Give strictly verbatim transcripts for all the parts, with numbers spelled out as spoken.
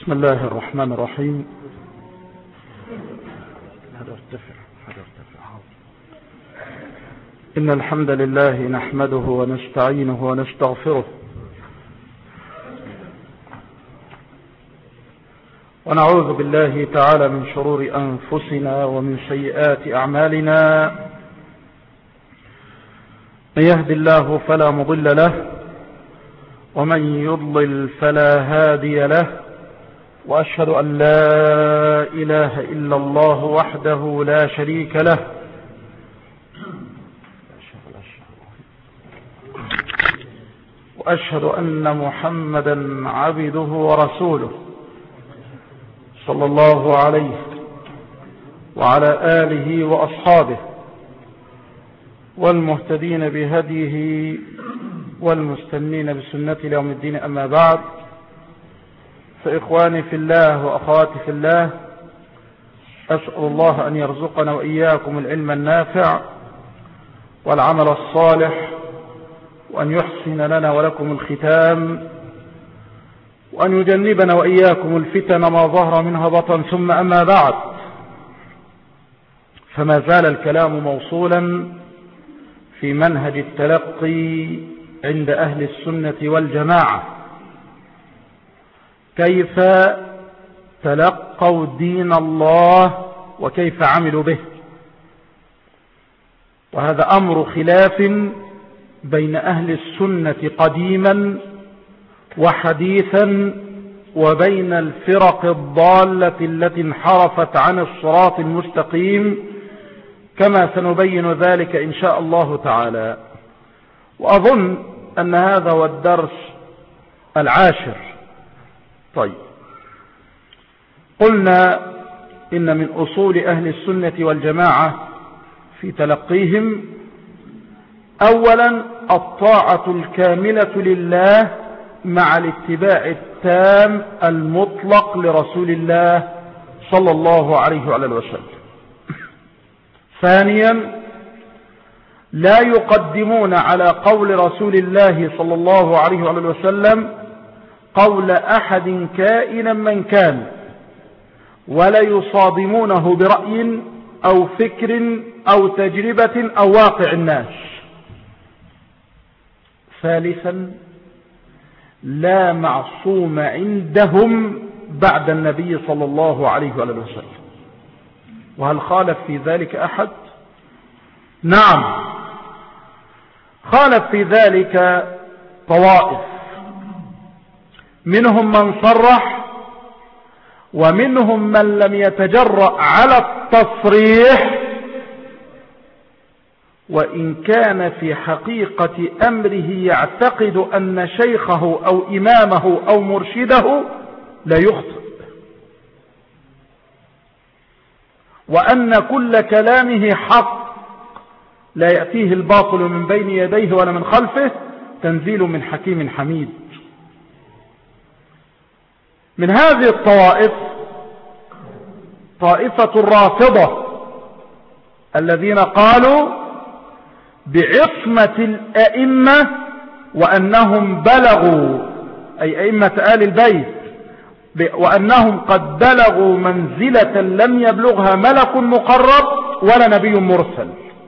بسم الله الرحمن الرحيم. هذا ارتفع هذا ارتفع. إن الحمد لله نحمده ونستعينه ونستغفره ونعوذ بالله تعالى من شرور أنفسنا ومن سيئات أعمالنا. من يهد الله فلا مضل له ومن يضلل فلا هادي له، وأشهد أن لا إله إلا الله وحده لا شريك له وأشهد أن محمدا عبده ورسوله صلى الله عليه وعلى آله وأصحابه والمهتدين بهديه والمستنين بسنة يوم الدين. أما بعد، فإخواني في الله وأخواتي في الله، أسأل الله أن يرزقنا وإياكم العلم النافع والعمل الصالح، وأن يحسن لنا ولكم الختام، وأن يجنبنا وإياكم الفتن ما ظهر منها بطن. ثم أما بعد، فما زال الكلام موصولا في منهج التلقي عند أهل السنة والجماعة، كيف تلقوا دين الله وكيف عملوا به. وهذا أمر خلاف بين أهل السنة قديما وحديثا، وبين الفرق الضالة التي انحرفت عن الصراط المستقيم، كما سنبين ذلك إن شاء الله تعالى. وأظن أن هذا هو الدرس العاشر. طيب، قلنا إن من أصول أهل السنة والجماعة في تلقيهم أولا الطاعة الكاملة لله مع الاتباع التام المطلق لرسول الله صلى الله عليه وعلى اله وسلم. ثانيا، لا يقدمون على قول رسول الله صلى الله عليه وعلى اله وسلم قول أحد كائنا من كان، ولا يصادمونه برأي أو فكر أو تجربة أو واقع الناس. ثالثا، لا معصوم عندهم بعد النبي صلى الله عليه وآله وسلم. وهل خالف في ذلك أحد؟ نعم، خالف في ذلك طوائف، منهم من صرح ومنهم من لم يتجرأ على التصريح، وإن كان في حقيقة أمره يعتقد أن شيخه أو إمامه أو مرشده لا يخطئ، وأن كل كلامه حق لا يأتيه الباطل من بين يديه ولا من خلفه، تنزيل من حكيم حميد. من هذه الطوائف طائفة الرافضة الذين قالوا بعصمة الأئمة وأنهم بلغوا، أي أئمة آل البيت، وأنهم قد بلغوا منزلة لم يبلغها ملك مقرب ولا نبي مرسل،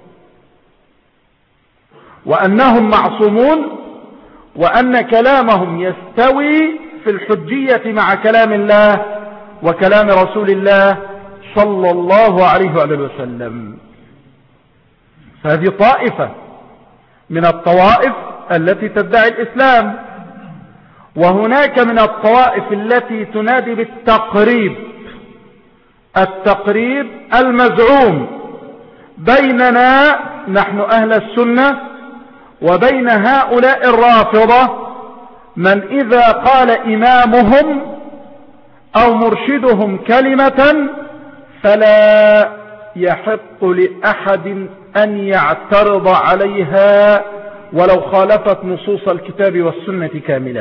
وأنهم معصومون، وأن كلامهم يستوي في الحجية مع كلام الله وكلام رسول الله صلى الله عليه وآله وسلم. فهذه طائفة من الطوائف التي تدعي الإسلام. وهناك من الطوائف التي تنادي بالتقريب، التقريب المزعوم بيننا نحن أهل السنة وبين هؤلاء الرافضة، من إذا قال إمامهم أو مرشدهم كلمة فلا يحق لأحد أن يعترض عليها ولو خالفت نصوص الكتاب والسنة كاملة.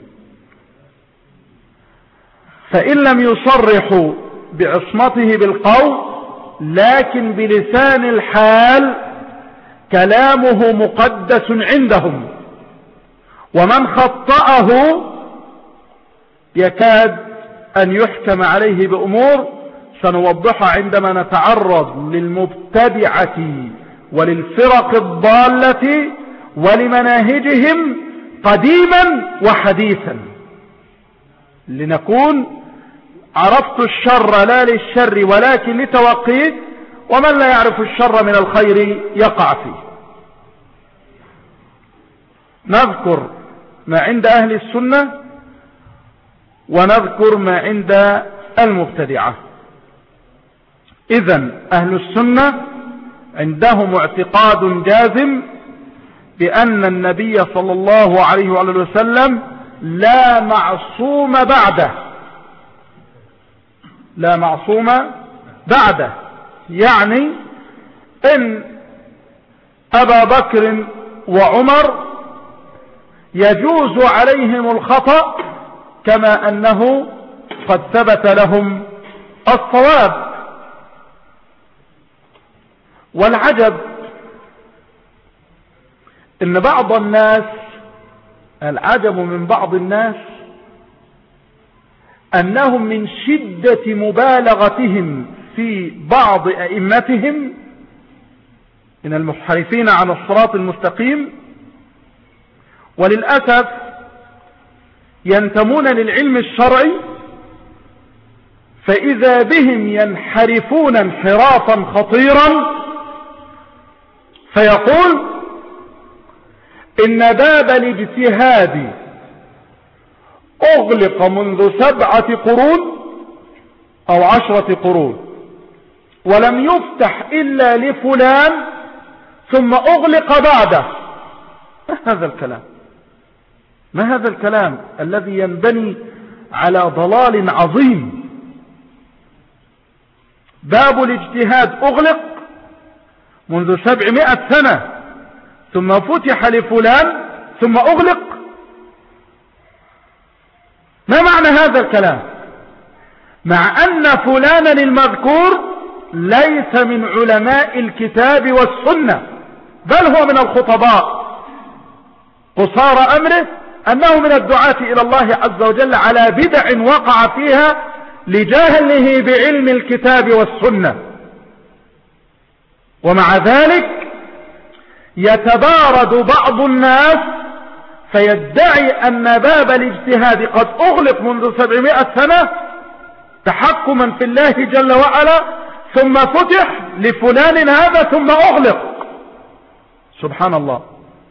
فإن لم يصرحوا بعصمته بالقول، لكن بلسان الحال كلامه مقدس عندهم، ومن خطأه يكاد أن يحكم عليه بأمور سنوضحها عندما نتعرض للمبتدعة وللفرق الضالة ولمناهجهم قديما وحديثا، لنكون عرفت الشر لا للشر ولكن لتوقيه، ومن لا يعرف الشر من الخير يقع فيه. نذكر ما عند أهل السنة ونذكر ما عند المبتدعة. إذن أهل السنة عندهم اعتقاد جازم بأن النبي صلى الله عليه وآله وسلم لا معصوم بعده، لا معصوم بعده، يعني إن أبا بكر وعمر يجوز عليهم الخطأ كما أنه قد ثبت لهم الصواب. والعجب إن بعض الناس، العجب من بعض الناس أنهم من شدة مبالغتهم في بعض أئمتهم من المنحرفين عن الصراط المستقيم، وللأسف ينتمون للعلم الشرعي، فإذا بهم ينحرفون انحرافا خطيرا، فيقول إن باب الاجتهاد أغلق منذ سبعة قرون أو عشرة قرون ولم يفتح إلا لفلان ثم أغلق بعده. ما هذا الكلام؟ ما هذا الكلام الذي ينبني على ضلال عظيم؟ باب الاجتهاد أغلق منذ سبعمائة سنة ثم فتح لفلان ثم أغلق. ما معنى هذا الكلام؟ مع أن فلانا المذكور ليس من علماء الكتاب والسنة، بل هو من الخطباء، قصار أمره أنه من الدعاة إلى الله عز وجل على بدع وقع فيها لجهله بعلم الكتاب والسنة، ومع ذلك يتبارد بعض الناس فيدعي أن باب الاجتهاد قد أغلق منذ سبعمائة سنة تحكما في الله جل وعلا، ثم فتح لفلان هذا ثم أغلق. سبحان الله.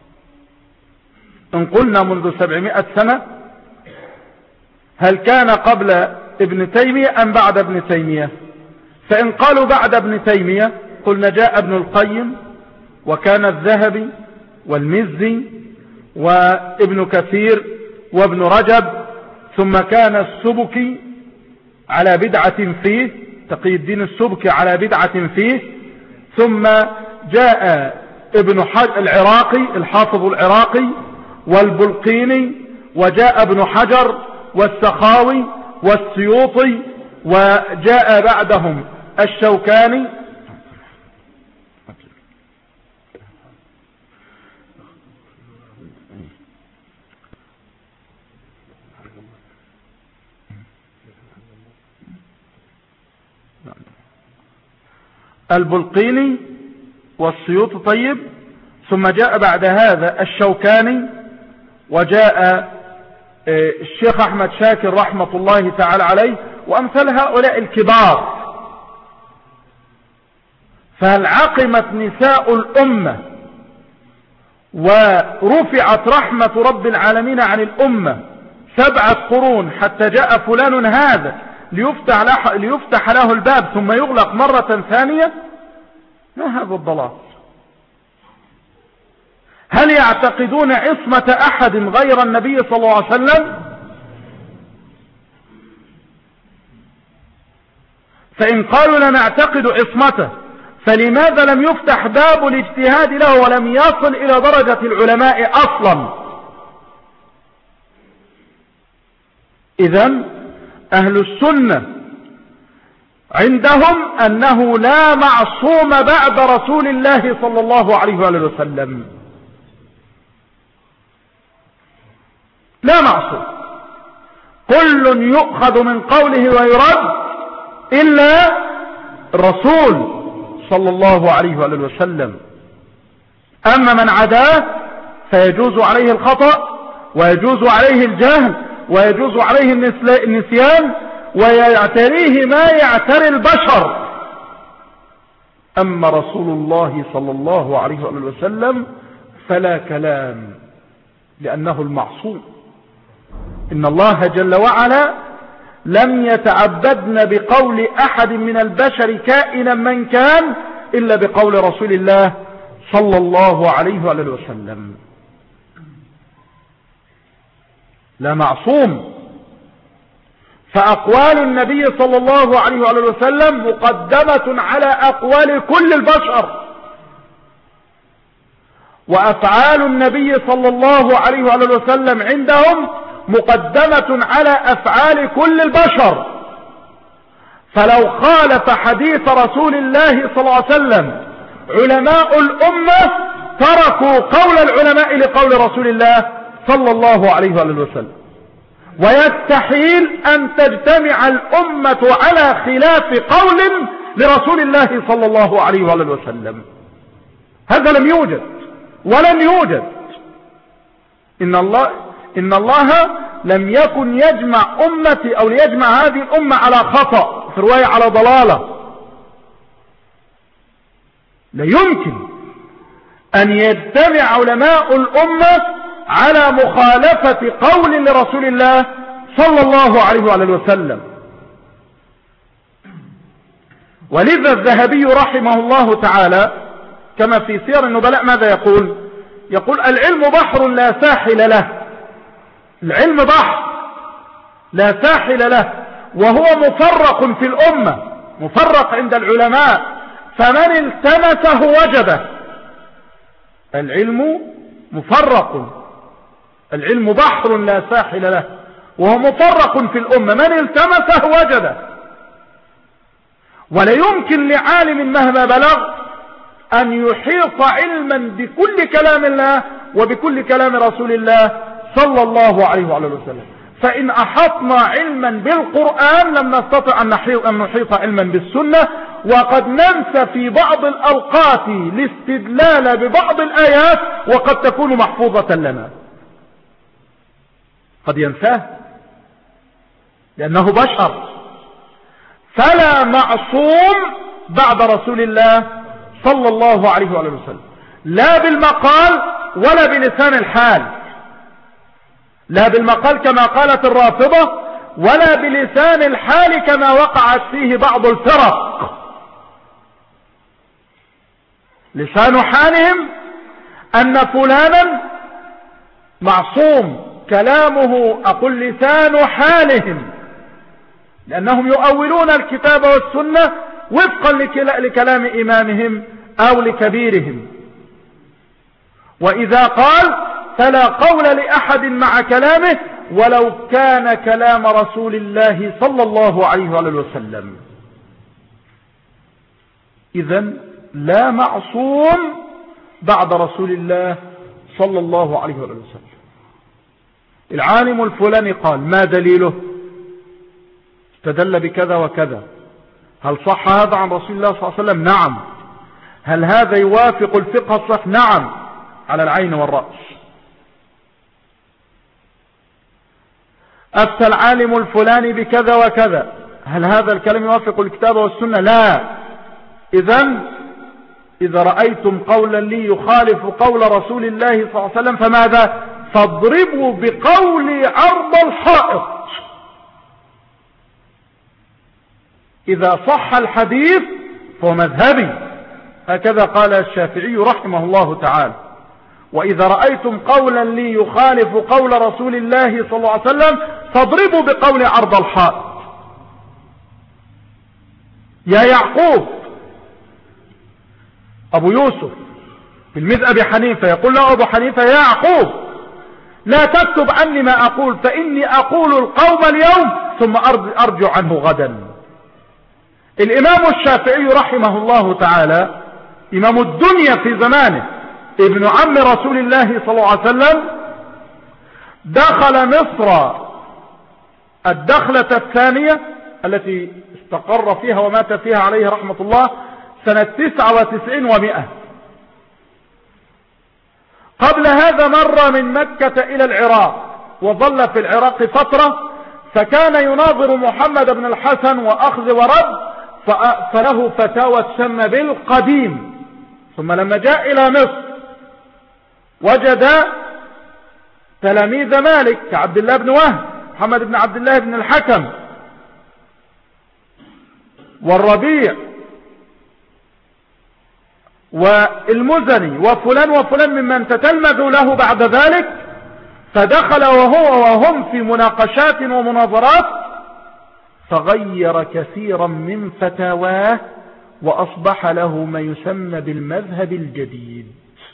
إن قلنا منذ سبعمائة سنة، هل كان قبل ابن تيمية أم بعد ابن تيمية؟ فإن قالوا بعد ابن تيمية قلنا جاء ابن القيم وكان الذهبي والمزي وابن كثير وابن رجب، ثم كان السبكي على بدعة فيه، تقي الدين السبكي على بدعة فيه، ثم جاء ابن العراقي الحافظ العراقي والبلقيني، وجاء ابن حجر والسخاوي والسيوطي، وجاء بعدهم الشوكاني. البلقيني والسيوطي، طيب، ثم جاء بعد هذا الشوكاني، وجاء الشيخ أحمد شاكر رحمة الله تعالى عليه، وأمثال هؤلاء الكبار. فهل عقمت نساء الأمة ورفعت رحمة رب العالمين عن الأمة سبعة قرون حتى جاء فلان هذا ليفتح له, ليفتح له الباب ثم يغلق مرة ثانية؟ ما هذا الضلال؟ هل يعتقدون عصمة أحد غير النبي صلى الله عليه وسلم؟ فإن قالوا لا نعتقد عصمته، فلماذا لم يفتح باب الاجتهاد له ولم يصل إلى درجة العلماء أصلا؟ إذن أهل السنة عندهم أنه لا معصوم بعد رسول الله صلى الله عليه وآله وسلم، لا معصوم. كل يؤخذ من قوله ويرد إلا الرسول صلى الله عليه وآله وسلم. أما من عداه فيجوز عليه الخطأ ويجوز عليه الجهل ويجوز عليه النسيان ويعتريه ما يعتري البشر. أما رسول الله صلى الله عليه وآله وسلم فلا كلام، لأنه المعصوم. إن الله جل وعلا لم يتعبدن بقول أحد من البشر كائنا من كان إلا بقول رسول الله صلى الله عليه وآله وسلم. لا معصوم. فأقوال النبي صلى الله عليه وآله وسلم مقدمة على أقوال كل البشر، وأفعال النبي صلى الله عليه وآله وسلم عندهم مقدمة على أفعال كل البشر. فلو خالف حديث رسول الله صلى الله عليه وسلم علماء الأمة تركوا قول العلماء لقول رسول الله صلى الله عليه وآله وسلم. ويستحيل أن تجتمع الأمة على خلاف قول لرسول الله صلى الله عليه وآله وسلم. هذا لم يوجد ولن يوجد. إن الله إن الله لم يكن يجمع أمتي أو ليجمع هذه الأمة على خطأ، في رواية على ضلالة. لا يمكن أن يجتمع علماء الأمة على مخالفة قول لرسول الله صلى الله عليه وآله وسلم. ولذا الذهبي رحمه الله تعالى كما في سير النبلاء ماذا يقول؟ يقول: العلم بحر لا ساحل له. العلم بحر لا ساحل له، وهو مفرق في الأمة، مفرق عند العلماء، فمن التمسه وجده. العلم مفرق، العلم بحر لا ساحل له وهو مفرق في الأمة، من التمسه وجده. ولا يمكن لعالم مهما بلغ أن يحيط علما بكل كلام الله وبكل كلام رسول الله صلى الله عليه وآله وسلم. فإن أحطنا علما بالقرآن لم نستطع أن نحيط, أن نحيط علما بالسنة، وقد ننسى في بعض الأوقات الاستدلال ببعض الآيات وقد تكون محفوظة لنا، قد ينساه لأنه بشر. فلا معصوم بعد رسول الله صلى الله عليه وآله وسلم، لا بالمقال ولا بلسان الحال، لا بالمقال كما قالت الرافضة ولا بلسان الحال كما وقعت فيه بعض الفرق. لسان حالهم أن فلانا معصوم، كلامه أقول لسان حالهم، لأنهم يؤولون الكتاب والسنة وفقا لكلام إمامهم أو لكبيرهم. وإذا قال فلا قول لأحد مع كلامه ولو كان كلام رسول الله صلى الله عليه وآله وسلم. إذن لا معصوم بعد رسول الله صلى الله عليه وآله وسلم. العالم الفلاني قال، ما دليله؟ استدل بكذا وكذا. هل صح هذا عن رسول الله صلى الله عليه وسلم؟ نعم. هل هذا يوافق الفقه الصحيح؟ نعم، على العين والرأس. أفتى العالم الفلاني بكذا وكذا، هل هذا الكلام يوافق الكتاب والسنة؟ لا. إذن إذا رأيتم قولا لي يخالف قول رسول الله صلى الله عليه وسلم فماذا؟ فاضربوا بقول عرض الحائط. إذا صح الحديث فهو مذهبي، هكذا قال الشافعي رحمه الله تعالى. وإذا رأيتم قولا لي يخالف قول رسول الله صلى الله عليه وسلم فاضربوا بقول عرض الحائط. يا يعقوب أبو يوسف في المذهب حنيفة، يقول له أبو حنيفة: يا يعقوب لا تكتب عني ما أقول، فإني أقول القوم اليوم ثم أرجع عنه غدا. الإمام الشافعي رحمه الله تعالى إمام الدنيا في زمانه، ابن عم رسول الله صلى الله عليه وسلم، دخل مصر الدخلة الثانية التي استقر فيها ومات فيها عليه رحمة الله سنة تسعة وتسعين ومئة. قبل هذا مر من مكة إلى العراق وظل في العراق فترة، فكان يناظر محمد بن الحسن وأخذ ورد، فله فتاوى تسمى بالقديم. ثم لما جاء إلى مصر وجد تلاميذ مالك كعبد الله بن وهب، محمد بن عبد الله بن الحكم، والربيع والمزني وفلان وفلان ممن تتلمذوا له بعد ذلك، فدخل وهو وهم في مناقشات ومناظرات، فغير كثيرا من فتاواه وأصبح له ما يسمى بالمذهب الجديد.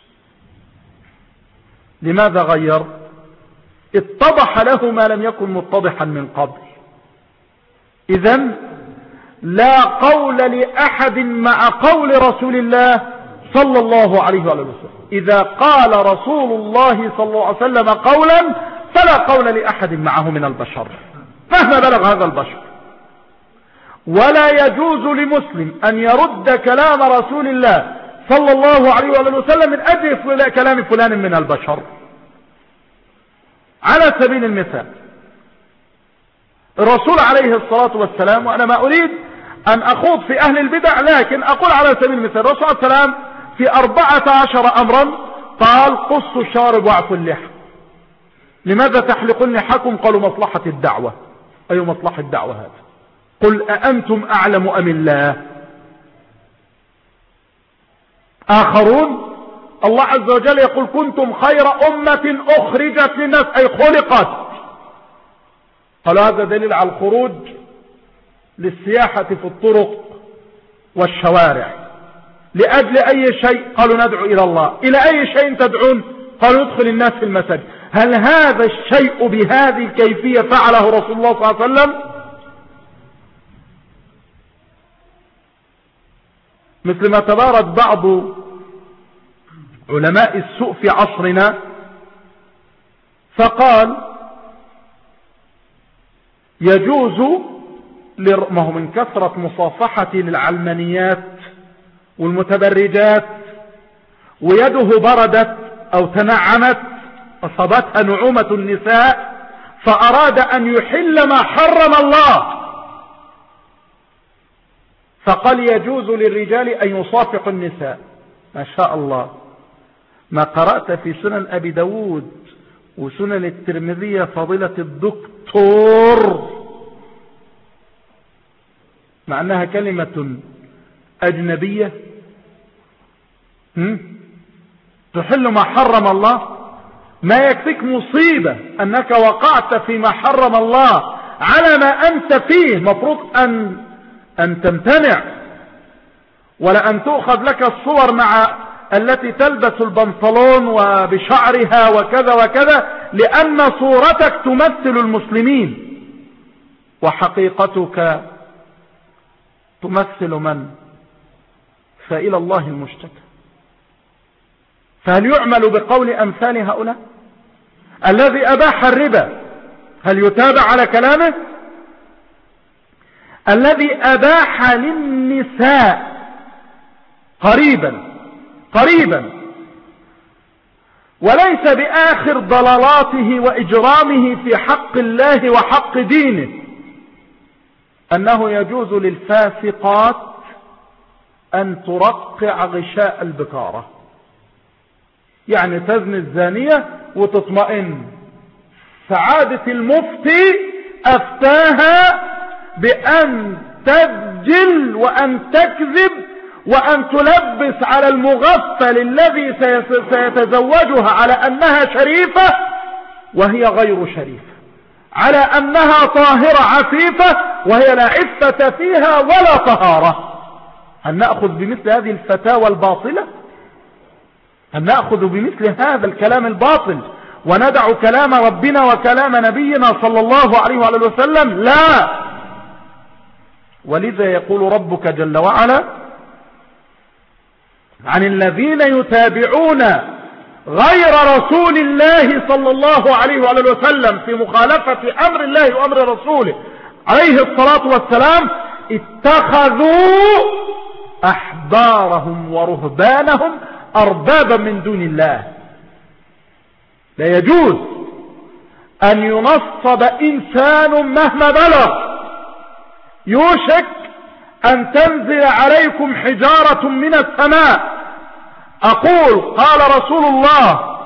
لماذا غير؟ اتضح له ما لم يكن متضحا من قبل. إذن لا قول لأحد مع قول رسول الله صلى الله عليه وسلم. إذا قال رسول الله صلى الله عليه وسلم قولا فلا قول لأحد معه من البشر مهما بلغ هذا البشر. ولا يجوز لمسلم أن يرد كلام رسول الله صلى الله عليه وسلم من أجل كلام فلان من البشر. على سبيل المثال الرسول عليه الصلاة والسلام، وأنا ما أريد أن أخوض في أهل البدع، لكن أقول على سبيل المثال الرسول عليه السلام في أربعة عشر أمرا قال قصوا الشارب واعفوا اللحى. لماذا تحلقون لحاكم؟ قالوا مصلحة الدعوة. أي مصلحة الدعوة هذا؟ قل أأنتم أعلم أم الله؟ آخرون الله عز وجل يقول كنتم خير أمة أخرجت للناس، أي خلقت. قالوا هذا دليل على الخروج للسياحة في الطرق والشوارع. لأجل أي شيء؟ قالوا ندعو إلى الله. إلى أي شيء تدعون؟ قالوا ندخل الناس في المساجد. هل هذا الشيء بهذه الكيفية فعله رسول الله صلى الله عليه وسلم؟ مثل ما تبارك بعض علماء السوء في عصرنا فقال يجوز، ما هو من كثرة مصافحة للعلمانيات والمتبرجات ويده بردت أو تنعمت أصابتها نعومة النساء، فأراد أن يحل ما حرم الله، فقال يجوز للرجال أن يصافحوا النساء. ما شاء الله، ما قرأت في سنن أبي داود وسنن الترمذية فضيلة الدكتور، مع أنها كلمة أجنبية تحل ما حرم الله. ما يكفيك مصيبة أنك وقعت فيما حرم الله على ما أنت فيه، مفروض أن أن تمتنع، ولا أن تؤخذ لك الصور مع التي تلبس البنطلون وبشعرها وكذا وكذا، لأن صورتك تمثل المسلمين وحقيقتك تمثل من؟ فإلى الله المشتكى. فهل يعمل بقول أمثال هؤلاء؟ الذي أباح الربا هل يتابع على كلامه؟ الذي أباح للنساء قريبا قريبا وليس بآخر ضلالاته وإجرامه في حق الله وحق دينه أنه يجوز للفاسقات أن ترقع غشاء البكارة، يعني تزني الزانية وتطمئن. سعادة المفتي أفتاها بأن تسجل وأن تكذب وأن تلبس على المغفل الذي سيتزوجها على أنها شريفة وهي غير شريفة، على أنها طاهرة عفيفة وهي لا عفة فيها ولا طهارة. هل نأخذ بمثل هذه الفتاوى الباطلة؟ هل نأخذ بمثل هذا الكلام الباطل وندع كلام ربنا وكلام نبينا صلى الله عليه وآله وسلم؟ لا. ولذا يقول ربك جل وعلا عن الذين يتابعون غير رسول الله صلى الله عليه وآله وسلم في مخالفة أمر الله وأمر رسوله عليه الصلاة والسلام اتخذوا أحبارهم ورهبانهم أربابا من دون الله. لا يجوز أن ينصب إنسان مهما بلغ يوشك أن تنزل عليكم حجارة من السماء. أقول قال رسول الله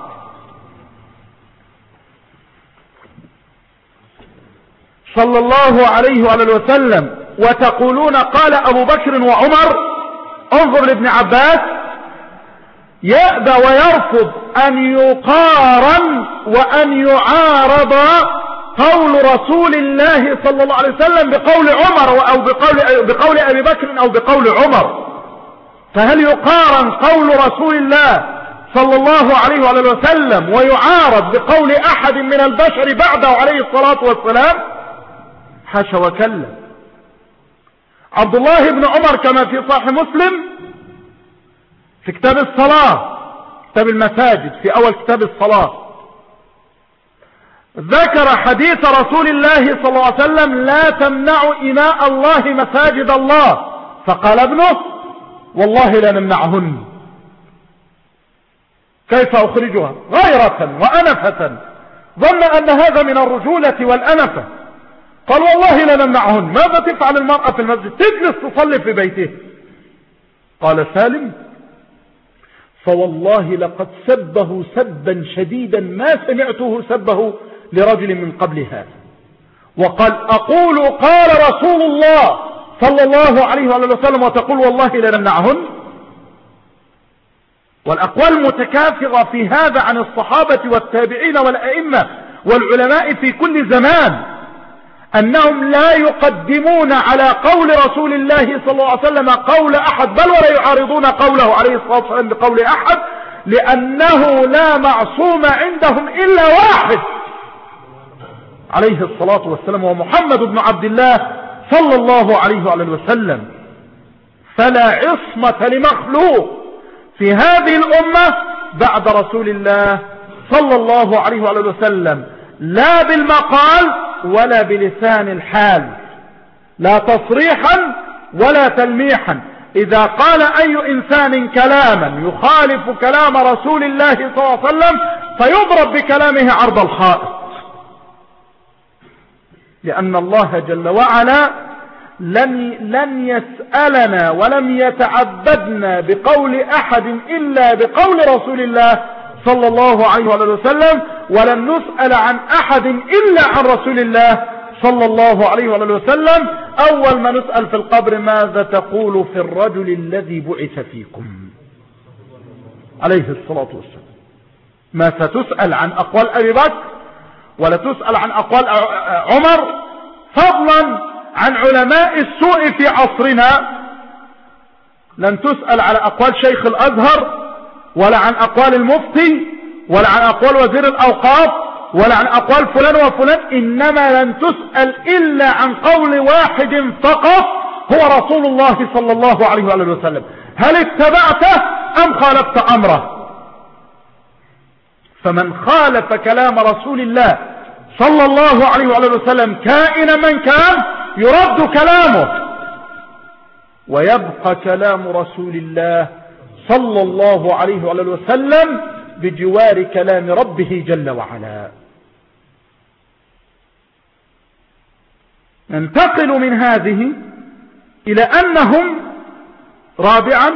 صلى الله عليه وآله وسلم وتقولون قال أبو بكر وعمر. انظر لابن عباس يأبى ويرفض أن يقارن وأن يعارض قول رسول الله صلى الله عليه وسلم بقول عمر أو بقول, بقول أبي بكر أو بقول عمر. فهل يقارن قول رسول الله صلى الله عليه وآله وسلم ويعارض بقول أحد من البشر بعده عليه الصلاة والسلام؟ حاشا وكلا. عبد الله بن عمر كما في صحيح مسلم في كتاب الصلاة كتاب المساجد في أول كتاب الصلاة ذكر حديث رسول الله صلى الله عليه وسلم لا تمنعوا إماء الله مساجد الله. فقال ابنه والله لا نمنعهن. كيف أخرجها؟ غيرة وأنفة، ظن أن هذا من الرجولة والأنفة. قال والله لا نمنعهن. ماذا تفعل المرأة في المسجد؟ تجلس تصلي في بيته. قال سالم فوالله لقد سبه سبا شديدا ما سمعته سبه لرجل من قبل هذا. وقال أقول قال رسول الله صلى الله عليه وسلم وتقول والله لا نمنعهن. والأقوال متكاثرة في هذا عن الصحابة والتابعين والأئمة والعلماء في كل زمان أنهم لا يقدمون على قول رسول الله صلى الله عليه وسلم قول أحد بل ولا يعارضون قوله عليه الصلاة والسلام بقول أحد لأنه لا معصوم عندهم إلا واحد عليه الصلاة والسلام ومحمد بن عبد الله صلى الله عليه وآله وسلم. فلا عصمة لمخلوق في هذه الأمة بعد رسول الله صلى الله عليه وآله وسلم لا بالمقال ولا بلسان الحال، لا تصريحا ولا تلميحا. إذا قال أي إنسان كلاما يخالف كلام رسول الله صلى الله عليه وسلم فيضرب بكلامه عرض الحائط، لأن الله جل وعلا لن, لن يسألنا ولم يتعبدنا بقول أحد إلا بقول رسول الله صلى الله عليه وسلم، ولن نسأل عن أحد إلا عن رسول الله صلى الله عليه وسلم. أول ما نسأل في القبر ماذا تقول في الرجل الذي بعث فيكم عليه الصلاة والسلام. ما ستسأل عن أقوال أبي بكر ولا تسأل عن أقوال عمر، فضلا عن علماء السوء في عصرنا. لن تسأل على أقوال شيخ الأزهر ولا عن أقوال المفتي ولا عن أقوال وزير الأوقاف ولا عن أقوال فلان وفلان، إنما لن تسأل إلا عن قول واحد فقط هو رسول الله صلى الله عليه وآله وسلم. هل اتبعته أم خالفت أمره؟ فمن خالف كلام رسول الله صلى الله عليه وآله وسلم كائن من كان يرد كلامه، ويبقى كلام رسول الله صلى الله عليه وآله وسلم بجوار كلام ربه جل وعلا. ننتقل من هذه إلى أنهم رابعا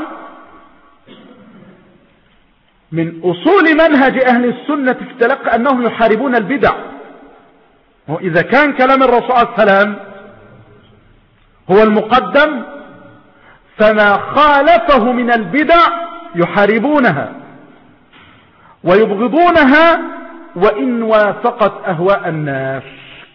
من أصول منهج أهل السنة في التلقي أنهم يحاربون البدع. وإذا كان كلام الرسول صلى الله عليه وسلم هو المقدم فما خالفه من البدع يحاربونها ويبغضونها وإن وافقت أهواء الناس.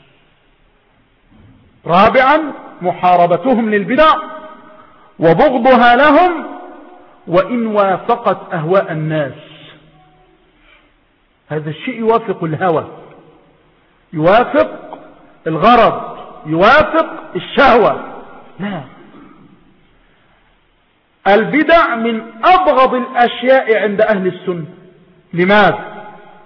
رابعا محاربتهم للبدع وبغضها لهم وإن وافقت أهواء الناس. هذا الشيء يوافق الهوى، يوافق الغرض، يوافق الشهوة. لا، البدع من أبغض الأشياء عند أهل السنة، لماذا؟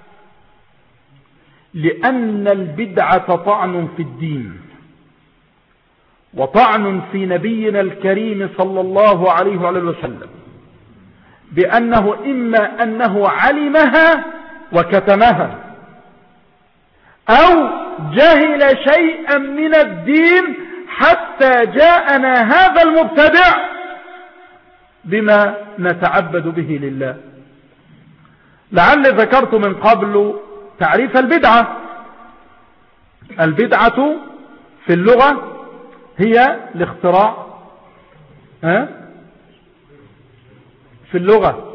لأن البدعة طعن في الدين وطعن في نبينا الكريم صلى الله عليه وسلم، بأنه إما أنه علمها وكتمها أو جهل شيئا من الدين حتى جاءنا هذا المبتدع بما نتعبد به لله. لعل ذكرت من قبل تعريف البدعة. البدعة في اللغة هي الاختراع، ها؟ في اللغة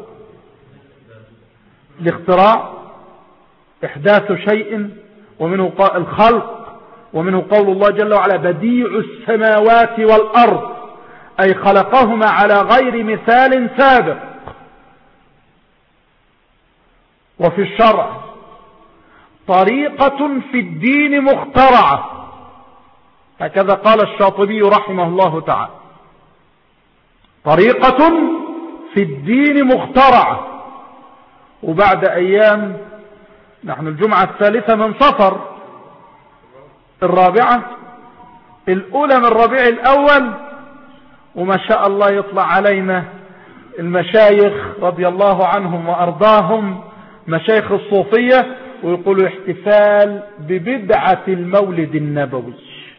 الاختراع إحداث شيء، ومنه الخلق، ومنه قول الله جل وعلا بديع السماوات والأرض، أي خلقهما على غير مثال سابق. وفي الشرع طريقة في الدين مخترعة، هكذا قال الشاطبي رحمه الله تعالى، طريقة في الدين مخترعة. وبعد أيام، نحن الجمعة الثالثة من صفر، الرابعة الأولى من ربيع الأول، وما شاء الله يطلع علينا المشايخ رضي الله عنهم وأرضاهم، مشايخ الصوفية، ويقولوا احتفال ببدعة المولد النبوي.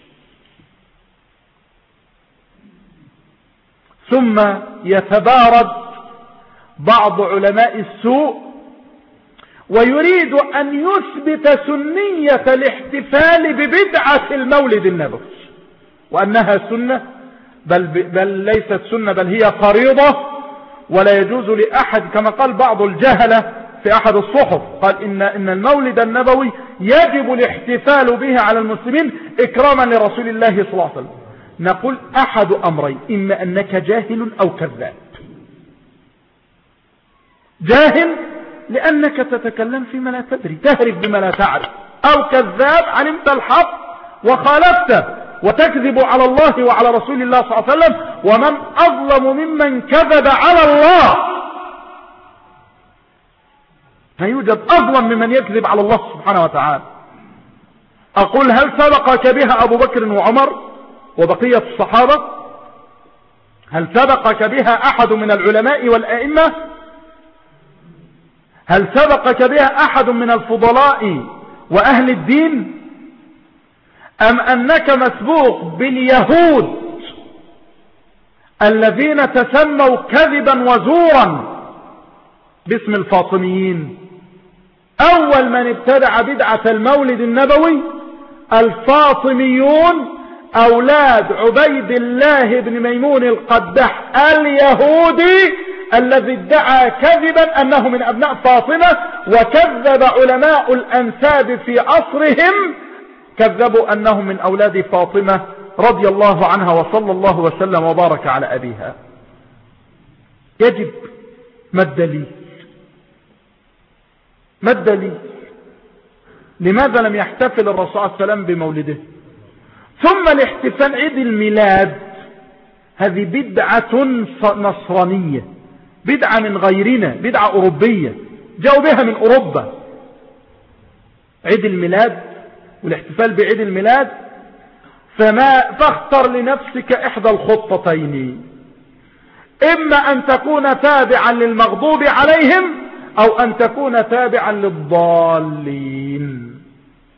ثم يتبارد بعض علماء السوء ويريد أن يثبت سنية الاحتفال ببدعة المولد النبوي، وأنها سنة، بل, بل ليست سنة، بل هي فريضة، ولا يجوز لأحد، كما قال بعض الجهلة في أحد الصحف، قال إن, إن المولد النبوي يجب الاحتفال به على المسلمين إكراما لرسول الله صلى الله عليه وسلم. نقول أحد أمرين، إما أنك جاهل أو كذاب. جاهل لأنك تتكلم فيما لا تدري، تهرف بما لا تعرف، أو كذاب علمت الحق وخالفته وتكذب على الله وعلى رسول الله صلى الله عليه وسلم، ومن أظلم ممن كذب على الله. لا يوجد أظلم ممن يكذب على الله سبحانه وتعالى. أقول هل سبقك بها أبو بكر وعمر وبقية الصحابة؟ هل سبقك بها أحد من العلماء والأئمة؟ هل سبقك بها أحد من الفضلاء وأهل الدين؟ أم أنك مسبوق باليهود الذين تسموا كذبا وزورا باسم الفاطميين؟ أول من ابتدع بدعة المولد النبوي الفاطميون، أولاد عبيد الله بن ميمون القدح اليهودي، الذي ادعى كذبا أنه من أبناء فاطمة، وكذب علماء الأنساب في عصرهم، كذبوا أنهم من أولاد فاطمة رضي الله عنها، وصلى الله وسلم وبارك على أبيها. يجب ما الدليل؟ ما الدليل؟ لماذا لم يحتفل الرسول صلى الله عليه وسلم بمولده؟ ثم الاحتفال عيد الميلاد، هذه بدعة نصرانية، بدعة من غيرنا، بدعة أوروبية، جاءوا بها من أوروبا. عيد الميلاد والاحتفال بعيد الميلاد، فما فاختر لنفسك إحدى الخطتين، إما أن تكون تابعا للمغضوب عليهم أو أن تكون تابعا للضالين.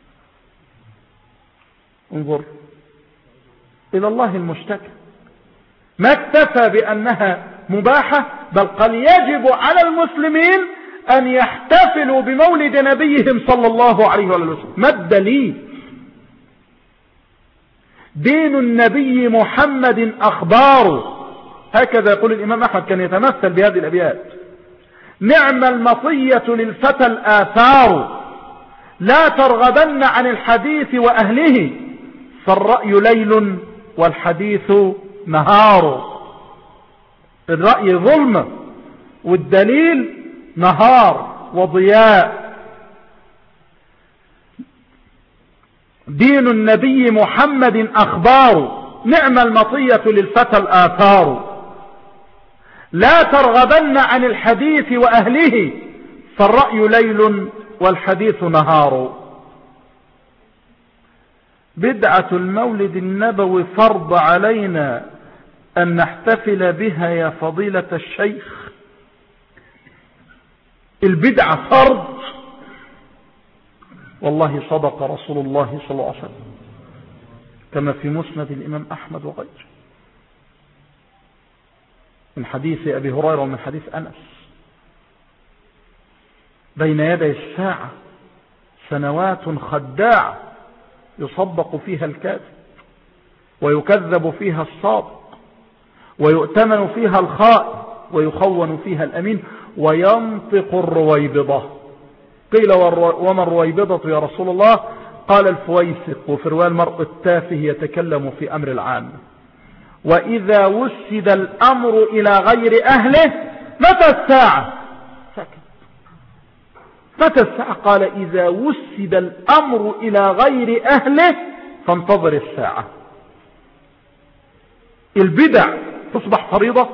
انظر إلى الله المشتكى، ما اكتفى بأنها مباحة، بل قال يجب على المسلمين أن يحتفلوا بمولد نبيهم صلى الله عليه وسلم. ما الدليل؟ دين النبي محمد أخباره، هكذا يقول الإمام أحمد، كان يتمثل بهذه الأبيات: نعم المطية للفتى الآثار، لا ترغبن عن الحديث وأهله، فالرأي ليل والحديث نهار. الرأي ظلمة والدليل نهار وضياء. دين النبي محمد أخبار، نعم المطية للفتى الآثار، لا ترغبن عن الحديث وأهله، فالرأي ليل والحديث نهار. بدعة المولد النبوي فرض علينا أن نحتفل بها يا فضيلة الشيخ. البدعة فرض. والله صدق رسول الله صلى الله عليه وسلم كما في مسند الإمام أحمد وغيره من حديث أبي هريرة ومن حديث أنس: بين يدي الساعة سنوات خداعة يصدق فيها الكاذب ويكذب فيها الصادق ويؤتمن فيها الخائن ويخون فيها الأمين وينطق الرويبضة. قيل وما الرويبضة يا رسول الله؟ قال الفويسق، وفي رواية المرء التافه يتكلم في أمر العام. وإذا وسد الأمر إلى غير أهله متى الساعة؟ سكت. متى الساعة؟ قال إذا وسد الأمر إلى غير أهله فانتظر الساعة. البدع تصبح فريضة،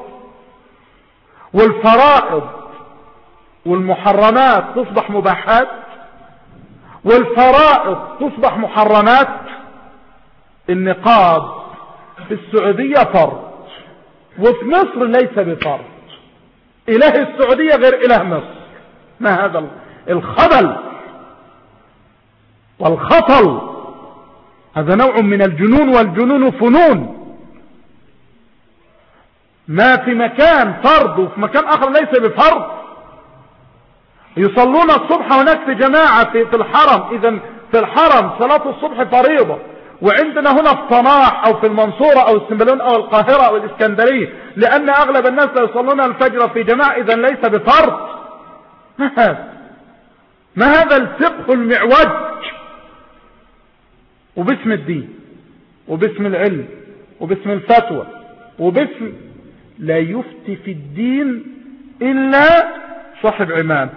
والفرائض والمحرمات تصبح مباحات، والفرائض تصبح محرمات. النقاب في السعودية فرض وفي مصر ليس بفرض. إله السعودية غير إله مصر. ما هذا الخبل والخطل؟ هذا نوع من الجنون، والجنون فنون. ما في مكان فرض وفي مكان آخر ليس بفرض. يصلون الصبح هناك في جماعة في الحرم. إذن في الحرم صلاة الصبح فريضة، وعندنا هنا في صناع أو في المنصورة أو السنبلون أو القاهرة أو الإسكندرية لأن أغلب الناس لا يصلون الفجر في جماعة، إذن ليس بفرض. ما هذا؟ ما هذا الفقه المعوج؟ وباسم الدين وباسم العلم وباسم الفتوى وباسم لا يفتي في الدين إلا صاحب عمام،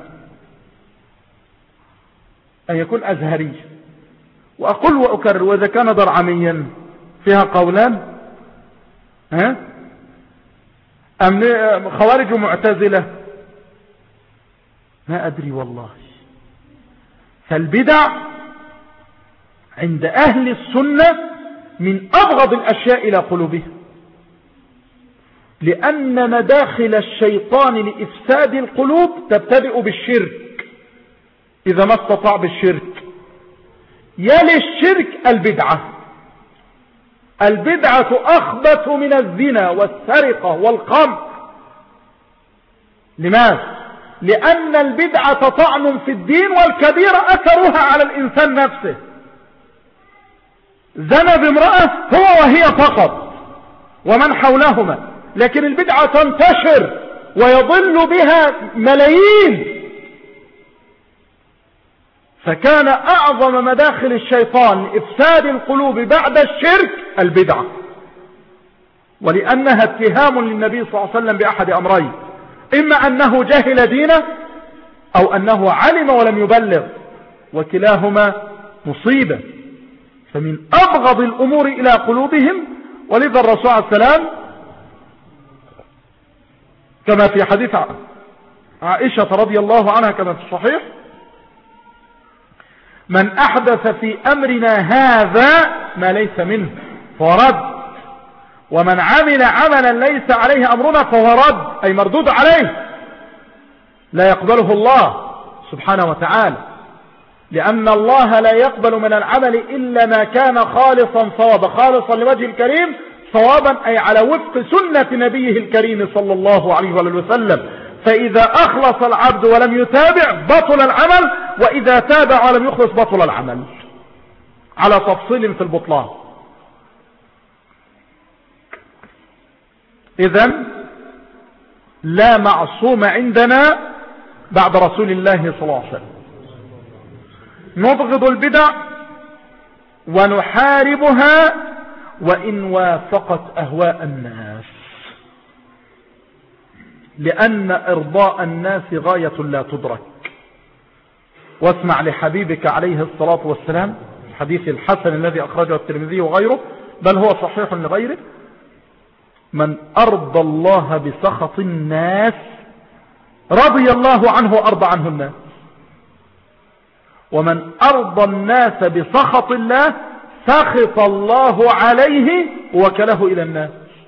أن يكون أزهري. وأقول وأكرر، وإذا كان درعميا فيها قولان، ها أم خوارج ومعتزلة، ما أدري والله. فالبدع عند أهل السنة من أبغض الأشياء إلى قلوبهم، لأن مداخل الشيطان لإفساد القلوب تبتدئ بالشرك إذا ما استطاع بالشرك. يلي الشرك البدعة. البدعة أخبث من الزنا والسرقة والخمر. لماذا؟ لأن البدعة طعن في الدين، والكبيرة أثرها على الإنسان نفسه. زنى بامرأة هو وهي فقط ومن حولهما، لكن البدعة تنتشر ويضل بها ملايين. فكان أعظم مداخل الشيطان لإفساد القلوب بعد الشرك البدعة، ولأنها اتهام للنبي صلى الله عليه وسلم بأحد أمرين: إما أنه جهل دينه أو أنه علم ولم يبلغ، وكلاهما مصيبة. فمن أبغض الأمور إلى قلوبهم. ولذا الرسول عليه السلام كما في حديث عائشة رضي الله عنها كما في الصحيح: من أحدث في أمرنا هذا ما ليس منه فهو رد، ومن عمل عملا ليس عليه أمرنا فهو رد، أي مردود عليه، لا يقبله الله سبحانه وتعالى، لأن الله لا يقبل من العمل إلا ما كان خالصا صوابا. خالصا لوجه الكريم، صوابا أي على وفق سنة نبيه الكريم صلى الله عليه وسلم. فإذا أخلص العبد ولم يتابع بطل العمل، وإذا تابع ولم يخلص بطل العمل، على تفصيل في البطلان. إذن لا معصوم عندنا بعد رسول الله صلى الله عليه وسلم. نبغض البدع ونحاربها وإن وافقت أهواء الناس، لأن إرضاء الناس غاية لا تدرك. واسمع لحبيبك عليه الصلاة والسلام الحديث الحسن الذي أخرجه الترمذي وغيره، بل هو صحيح لغيره: من أرضى الله بسخط الناس رضي الله عنه وأرضى عنه الناس. ومن أرضى الناس بسخط الله سخط الله عليه وكله إلى الناس.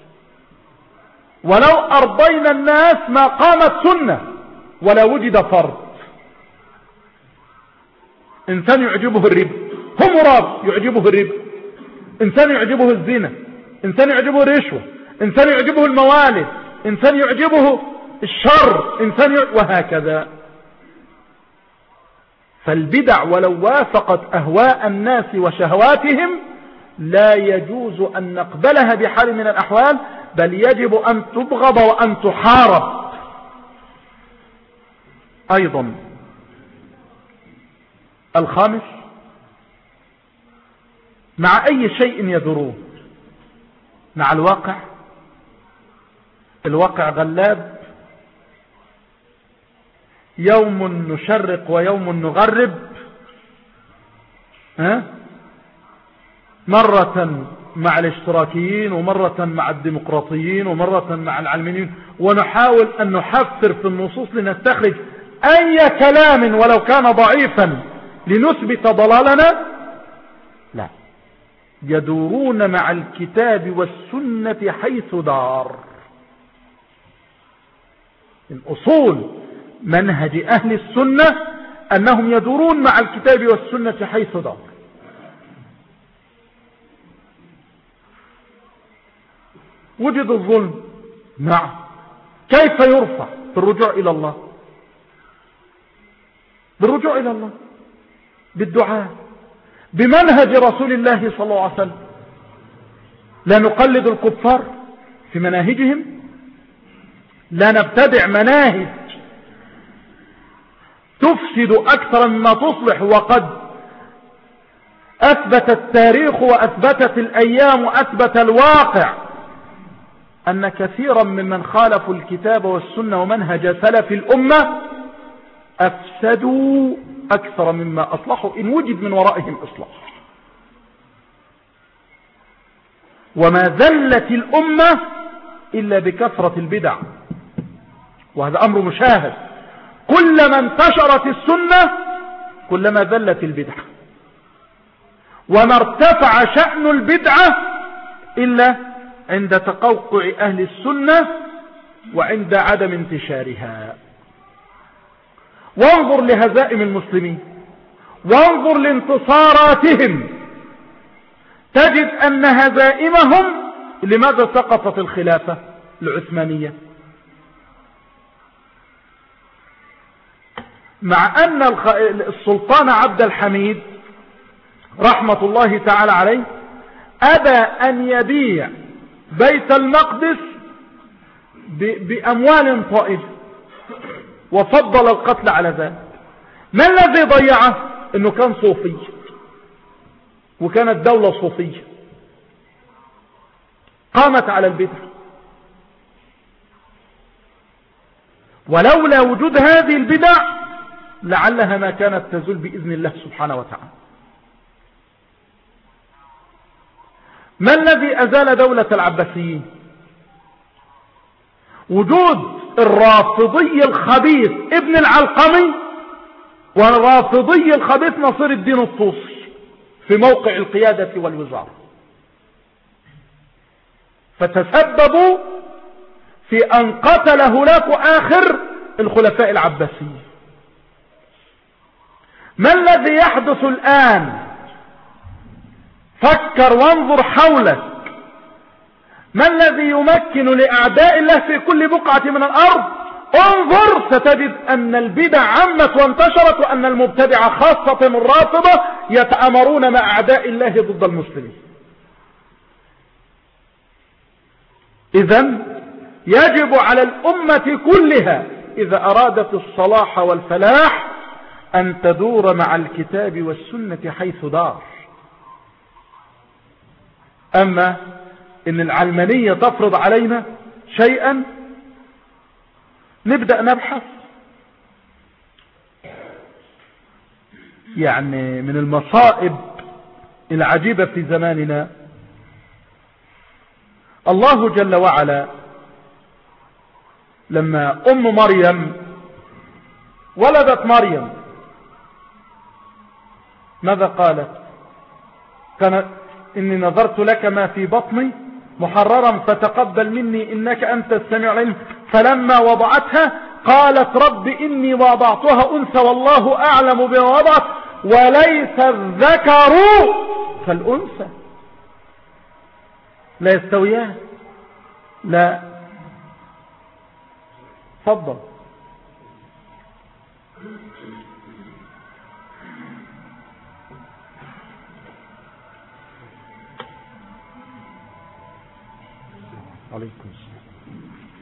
ولو أرضينا الناس ما قامت سنة ولا وجد فرض. إنسان يعجبه الربا، هو مراد يعجبه الربا. إنسان يعجبه الزنا، إنسان يعجبه الرشوة، إنسان يعجبه الموالد، إنسان يعجبه الشر، إنسان يعجبه وهكذا. فالبدع ولو وافقت أهواء الناس وشهواتهم لا يجوز أن نقبلها بحال من الأحوال، بل يجب أن تبغض وأن تحارب. أيضا الخامس، مع أي شيء يدرون، مع الواقع. الواقع غلاب، يوم نشرق ويوم نغرب، ها؟ مرة مع الاشتراكيين ومرة مع الديمقراطيين ومرة مع العلمانيين، ونحاول أن نحفر في النصوص لنستخرج أي كلام ولو كان ضعيفا لنثبت ضلالنا. لا، يدورون مع الكتاب والسنة حيث دار. الأصول منهج أهل السنة أنهم يدورون مع الكتاب والسنة حيث دار. وجد الظلم، نعم، كيف يرفع؟ بالرجوع إلى الله، بالرجوع إلى الله، بالدعاء، بمنهج رسول الله صلى الله عليه وسلم. لا نقلد الكفار في مناهجهم، لا نبتدع مناهج تفسد أكثر مما تصلح، وقد أثبت التاريخ وأثبتت الأيام وأثبت الواقع أن كثيرا ممن خالفوا الكتاب والسنة ومنهج سلف الأمة أفسدوا أكثر مما أصلحوا، إن وجد من ورائهم إصلاح. وما ذلت الأمة إلا بكثرة البدع، وهذا أمر مشاهد. كلما انتشرت السنة كلما ذلت البدع، وما ارتفع شأن البدعة إلا عند تقوقع أهل السنة وعند عدم انتشارها. وانظر لهزائم المسلمين، وانظر لانتصاراتهم، تجد أن هزائمهم لماذا سقطت الخلافة العثمانية؟ مع أن السلطان عبد الحميد رحمة الله تعالى عليه أبى أن يبيع بيت المقدس بأموال طائفة، وفضل القتل على ذلك. ما الذي ضيعه؟ انه كان صوفي، وكانت دولة صوفية قامت على البدع. ولولا وجود هذه البدع لعلها ما كانت تزول بإذن الله سبحانه وتعالى. ما الذي أزال دولة العباسيين؟ وجود الرافضي الخبيث ابن العلقمي والرافضي الخبيث نصير الدين الطوسي في موقع القيادة والوزارة، فتسببوا في أن قتل هناك آخر الخلفاء العباسيين. ما الذي يحدث الآن؟ فكر وانظر حولك. ما الذي يمكن لأعداء الله في كل بقعة من الأرض؟ انظر ستجد أن البدع عمت وانتشرت، وأن المبتدعة خاصة الرافضة يتآمرون مع أعداء الله ضد المسلمين. إذن يجب على الأمة كلها إذا أرادت الصلاح والفلاح أن تدور مع الكتاب والسنة حيث دار. أما إن العلمانية تفرض علينا شيئا نبدأ نبحث. يعني من المصائب العجيبة في زماننا الله جل وعلا لما أم مريم ولدت مريم ماذا قالت؟ كانت إني نظرت لك ما في بطني محررا فتقبل مني إنك أنت السميع العليم. فلما وضعتها قالت رب إني وضعتها أنثى والله أعلم بما وضعت وليس الذكر كالأنثى. لا يستويان. لا. تفضل. عليكم السلام.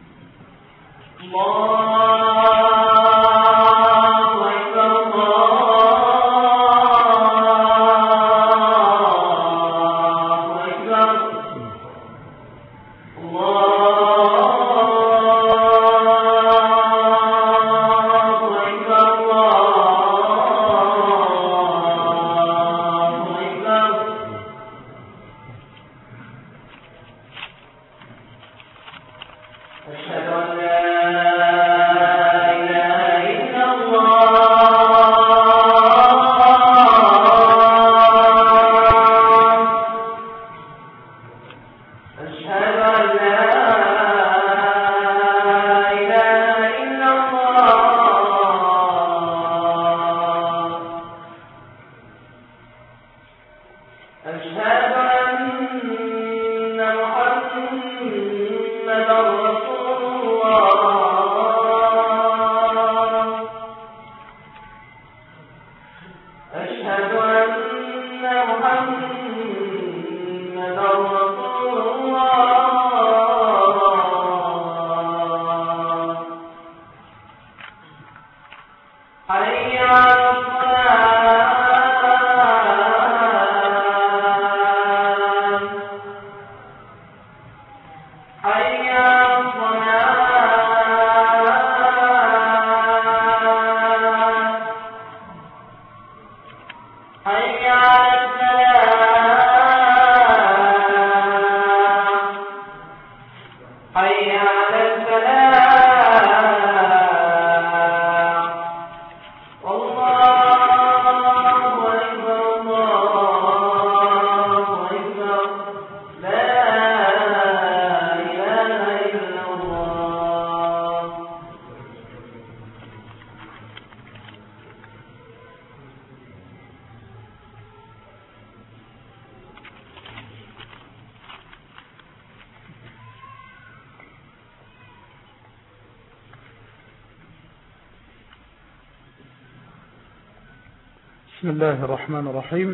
بسم الله الرحمن الرحيم.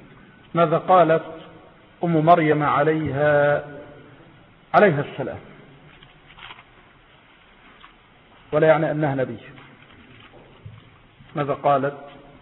ماذا قالت أم مريم عليها عليها السلام؟ ولا يعني أنها نبي. ماذا قالت؟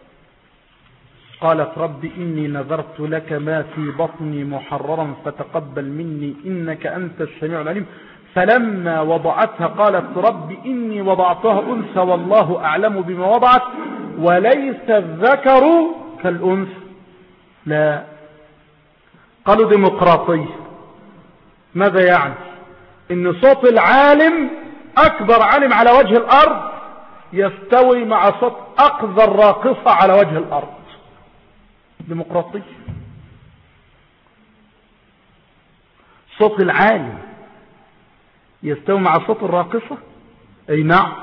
قالت رب إني نذرت لك ما في بطني محررا فتقبل مني إنك أنت السميع العليم. فلما وضعتها قالت رب إني وضعتها أنثى والله أعلم بما وضعت وليس الذكر كالأنثى. لا. قالوا ديمقراطية. ماذا يعني؟ إن صوت العالم أكبر عالم على وجه الأرض يستوي مع صوت أقذر راقصة على وجه الأرض. ديمقراطية. صوت العالم يستوي مع صوت الراقصة. أي نعم.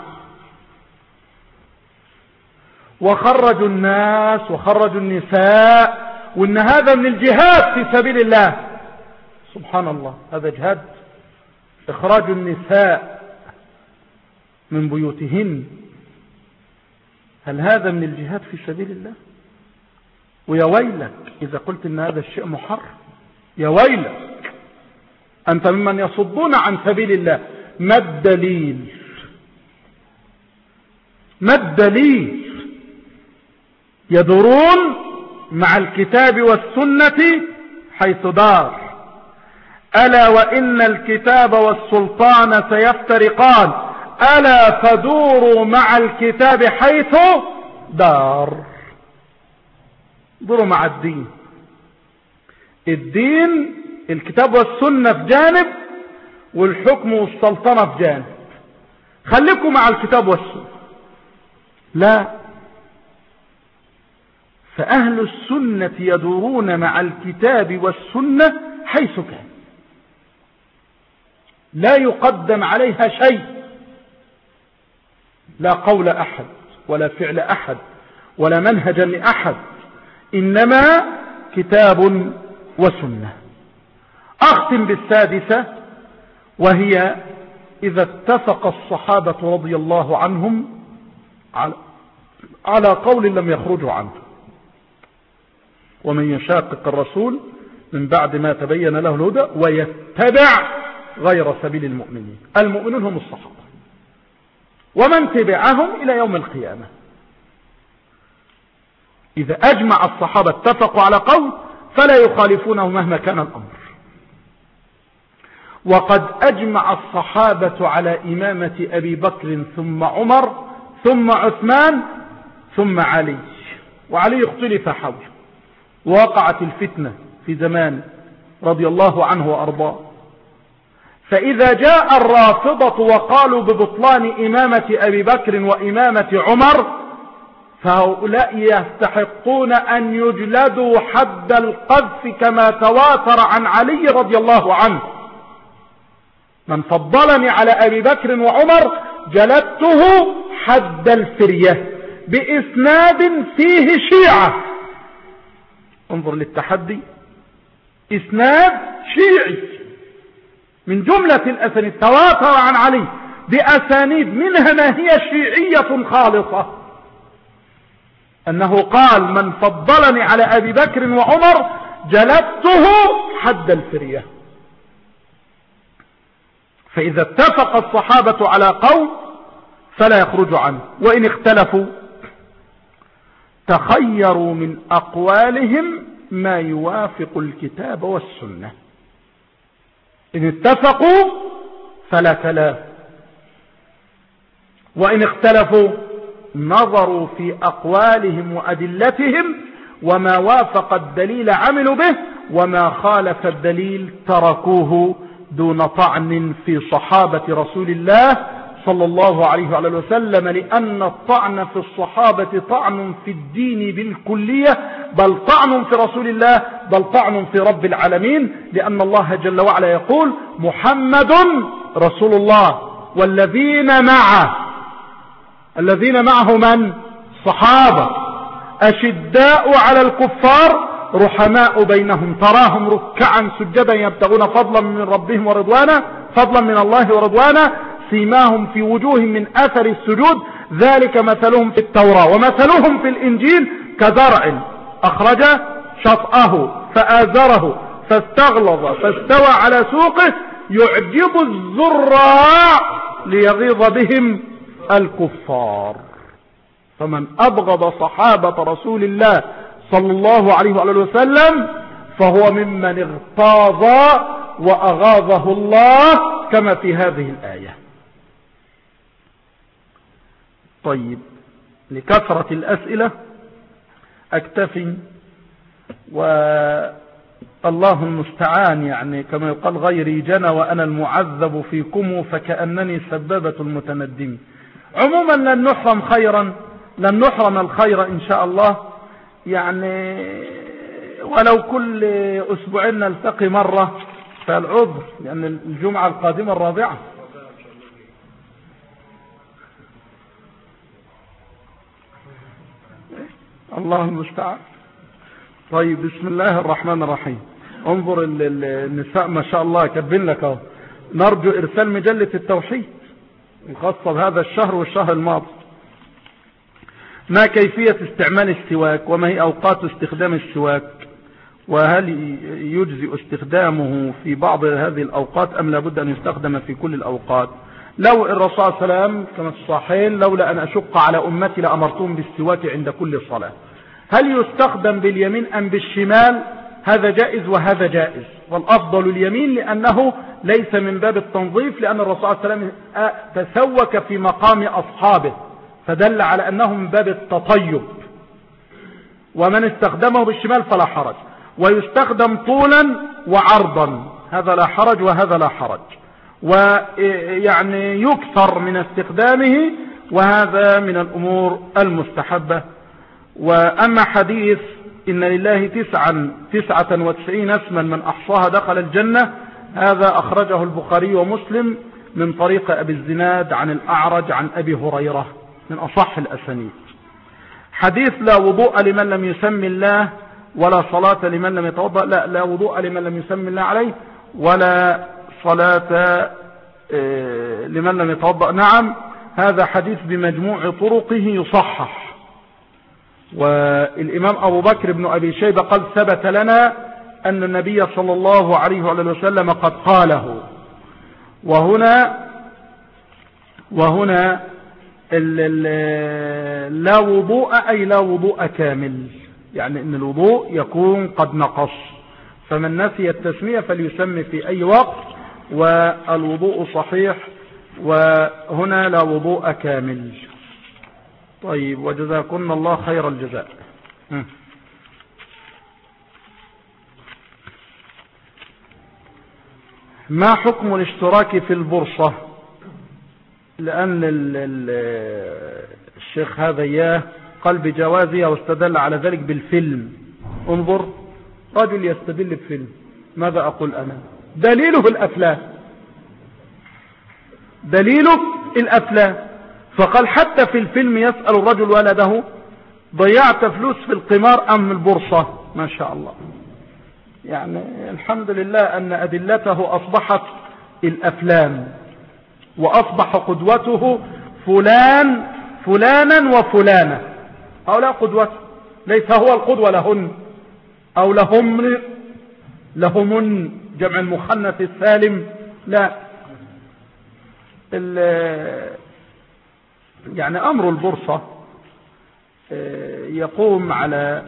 وخرجوا الناس وخرجوا النساء وإن هذا من الجهاد في سبيل الله. سبحان الله. هذا جهاد. إخراج النساء من بيوتهن. هل هذا من الجهاد في سبيل الله؟ ويا ويلك إذا قلت إن هذا الشيء محرم. يا ويلك أنت ممن يصدون عن سبيل الله. ما الدليل؟ ما الدليل؟ يدورون مع الكتاب والسنة حيث دار. ألا وإن الكتاب والسلطان سيفترقان ألا فدوروا مع الكتاب حيث دار. دوروا مع الدين. الدين الكتاب والسنة في جانب والحكم والسلطنة في جانب. خليكم مع الكتاب والسنة. لا، فأهل السنة يدورون مع الكتاب والسنة حيث كان، لا يقدم عليها شيء، لا قول أحد ولا فعل أحد ولا منهجا لأحد، إنما كتاب وسنة. أختم بالسادسة، وهي إذا اتفق الصحابة رضي الله عنهم على قول لم يخرجوا عنه. ومن يشاقق الرسول من بعد ما تبين له الهدى ويتبع غير سبيل المؤمنين، المؤمنون هم الصحابة ومن تبعهم إلى يوم القيامة. إذا أجمع الصحابة اتفقوا على قول فلا يخالفونه مهما كان الأمر. وقد أجمع الصحابة على إمامة أبي بكر ثم عمر ثم عثمان ثم علي، وعلي اختلف حوله، ووقعت الفتنة في زمان رضي الله عنه وأرضاه. فإذا جاء الرافضة وقالوا ببطلان إمامة أبي بكر وإمامة عمر، فهؤلاء يستحقون أن يجلدوا حد القذف كما تواتر عن علي رضي الله عنه: من فضلني على أبي بكر وعمر جلدته حد الفرية، بإسناد فيه شيعة. انظر للتحدي، إسناد شيعي من جملة الأسانيد تواتر عن علي بأسانيد منها ما هي شيعية خالصة، أنه قال: من فضلني على أبي بكر وعمر جلدته حد الفرية. فإذا اتفق الصحابة على قول فلا يخرج عنه، وإن اختلفوا تخيروا من أقوالهم ما يوافق الكتاب والسنة. إن اتفقوا فلا كلام، وإن اختلفوا نظروا في أقوالهم وأدلتهم، وما وافق الدليل عملوا به، وما خالف الدليل تركوه، دون طعن في صحابة رسول الله صلى الله عليه وعلى وسلم، لأن الطعن في الصحابة طعن في الدين بالكلية، بل طعن في رسول الله، بل طعن في رب العالمين، لأن الله جل وعلا يقول: محمد رسول الله والذين معه. الذين معه من؟ صحابة، أشداء على الكفار رحماء بينهم، تراهم ركعا سجدا يبتغون فضلا من ربهم ورضوانا، فضلا من الله ورضوانا، سيماهم في وجوههم من أثر السجود، ذلك مثلهم في التوراة ومثلهم في الإنجيل كزرع أخرج شطأه فآزره فاستغلظ فاستوى على سوقه يعجب الزراع ليغيظ بهم الكفار. فمن أبغض صحابة رسول الله صلى الله عليه وآله وسلم فهو ممن اغتاظ وأغاظه الله، كما في هذه الآية. طيب، لكثرة الأسئلة أكتفي، والله المستعان، يعني كما يقال: غيري جنى وأنا المعذب فيكم فكأنني سبابة المتندم. عموما لن نحرم خيرا، لن نحرم الخير إن شاء الله، يعني ولو كل أسبوعين نلتقي مرة، فالعذر لأن يعني الجمعة القادمة الرابعة. الله المستعان. طيب، بسم الله الرحمن الرحيم. انظر النساء ما شاء الله كاتبين لك اهو: نرجو إرسال مجلة التوحيد الخاصة بهذا الشهر والشهر الماضي. ما كيفية استعمال السواك؟ وما هي أوقات استخدام السواك؟ وهل يجزئ استخدامه في بعض هذه الأوقات أم لابد أن يستخدم في كل الأوقات؟ لو الرسول صلى الله عليه وسلم كما الصحيحين: لولا أن أشق على أمتي لأمرتهم بالسواك عند كل صلاة. هل يستخدم باليمين أم بالشمال؟ هذا جائز وهذا جائز، والأفضل اليمين لأنه ليس من باب التنظيف، لأن الرسول صلى الله عليه وسلم تسوك في مقام أصحابه، فدل على أنه من باب التطيب. ومن استخدمه بالشمال فلا حرج، ويستخدم طولا وعرضا، هذا لا حرج وهذا لا حرج، ويعني يكثر من استخدامه وهذا من الأمور المستحبة. وأما حديث إن لله تسعا تسعة وتسعين اسما من أحصاها دخل الجنة، هذا أخرجه البخاري ومسلم من طريق أبي الزناد عن الأعرج عن أبي هريرة، من أصح الأسانيد. حديث لا وضوء لمن لم يسمي الله ولا صلاة لمن لم يتوضأ، لا لا وضوء لمن لم يسمي الله عليه ولا صلاة لمن لم يتوضأ. نعم، هذا حديث بمجموع طرقه يصحح. والإمام أبو بكر بن أبي شيبة قال ثبت لنا أن النبي صلى الله عليه وسلم قد قاله. وهنا وهنا ال ال لا وضوء أي لا وضوء كامل، يعني أن الوضوء يكون قد نقص، فمن نسي التسمية فليسمي في أي وقت، والوضوء صحيح، وهنا لا وضوء كامل. طيب، وجزاكم الله خير الجزاء. ما حكم الاشتراك في البورصة؟ لأن ال ال الشيخ هذا إياه قال بجوازها واستدل على ذلك بالفيلم. انظر، رجل يستدل بفيلم، ماذا أقول أنا؟ دليله الأفلام، دليله الأفلام. فقال حتى في الفيلم يسأل الرجل ولده ضيعت فلوس في القمار أم البورصة؟ ما شاء الله، يعني الحمد لله أن أدلته أصبحت الأفلام، وأصبح قدوته فلان فلانا وفلانة، هؤلاء قدوته، ليس هو القدوة لهن أو لهم لهم جمع المخنث السالم، لا. يعني أمر البورصة يقوم على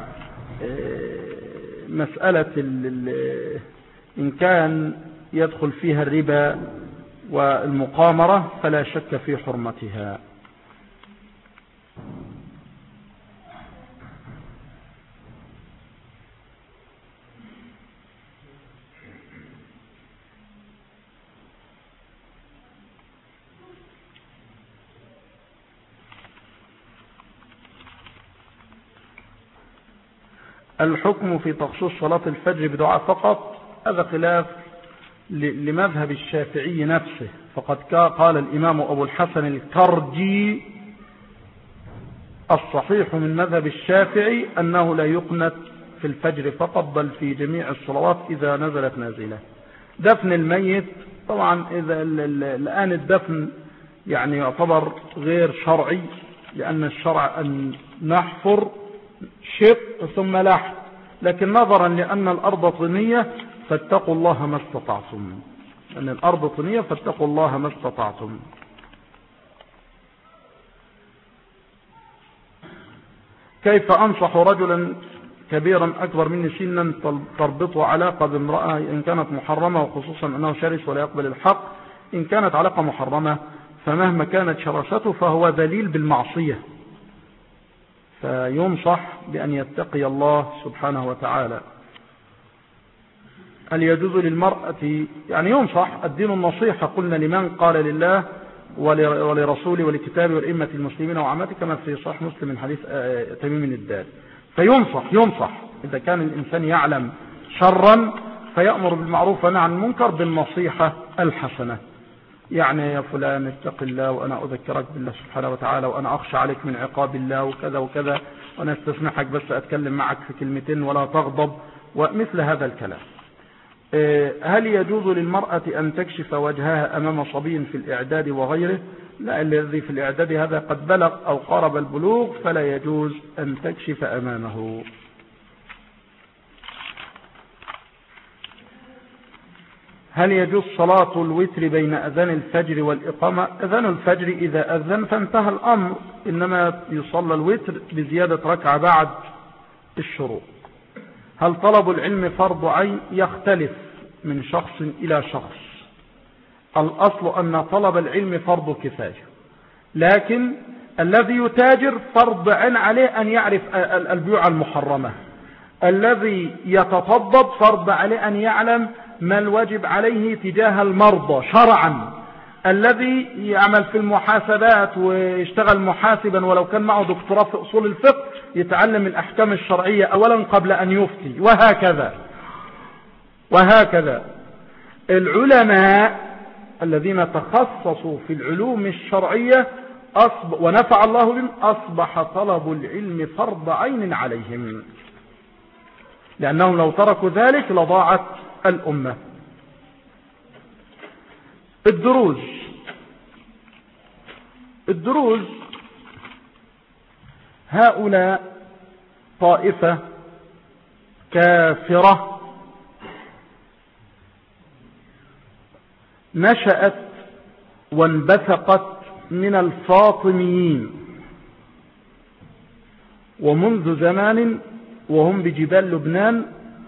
مسألة إن كان يدخل فيها الربا والمقامرة فلا شك في حرمتها. الحكم في تخصيص صلاة الفجر بدعاء فقط، هذا خلاف لمذهب الشافعي نفسه. فقد قال الإمام أبو الحسن الكرجي الصحيح من مذهب الشافعي أنه لا يقنت في الفجر فقط، بل في جميع الصلوات إذا نزلت نازلة. دفن الميت طبعا إذا الآن الدفن يعني يعتبر غير شرعي، لأن الشرع أن نحفر شق ثم لحد، لكن نظرا لأن الأرض طينية فاتقوا الله ما استطعتم، أن الأرض طينية فاتقوا الله ما استطعتم. كيف أنصح رجلا كبيرا أكبر مني سنا تربطه علاقة بامرأة إن كانت محرمة، وخصوصا أنه شرس ولا يقبل الحق؟ إن كانت علاقة محرمة فمهما كانت شراسته فهو ذليل بالمعصية، فينصح بأن يتقي الله سبحانه وتعالى. هل يجوز للمرأة، يعني ينصح، الدين النصيحة، قلنا لمن قال لله ولرسوله ولكتابه والأئمة المسلمين وعامته، كما في صحيح مسلم من حديث تميم الداري. فينصح ينصح إذا كان الإنسان يعلم شرا فيأمر بالمعروف ونهى عن المنكر بالنصيحة الحسنة، يعني يا فلان اتق الله وأنا أذكرك بالله سبحانه وتعالى، وأنا أخشى عليك من عقاب الله وكذا وكذا، وأنا استسمحك بس أتكلم معك في كلمتين ولا تغضب، ومثل هذا الكلام. هل يجوز للمرأة أن تكشف وجهها أمام صبي في الإعداد وغيره؟ لا، الذي في الإعداد هذا قد بلغ أو قارب البلوغ فلا يجوز أن تكشف أمامه. هل يجوز صلاة الوتر بين أذان الفجر والإقامة؟ أذان الفجر إذا أذن فانتهى الأمر، إنما يصلى الوتر بزيادة ركعة بعد الشروق. هل طلب العلم فرض عين؟ يختلف من شخص إلى شخص. الأصل أن طلب العلم فرض كفاية، لكن الذي يتاجر فرض عين عليه أن يعرف البيوع المحرمة. الذي يتطبب فرض عليه أن يعلم ما الواجب عليه تجاه المرضى شرعا. الذي يعمل في المحاسبات ويشتغل محاسبا ولو كان معه دكتوراه في أصول الفقه يتعلم الأحكام الشرعية أولا قبل أن يفتي، وهكذا وهكذا. العلماء الذين تخصصوا في العلوم الشرعية أصبح ونفع الله بهم أصبح طلب العلم فرض عين عليهم، لأنهم لو تركوا ذلك لضاعت الأمة. الدروز الدروز هؤلاء طائفة كافرة نشأت وانبثقت من الفاطميين، ومنذ زمان وهم بجبال لبنان،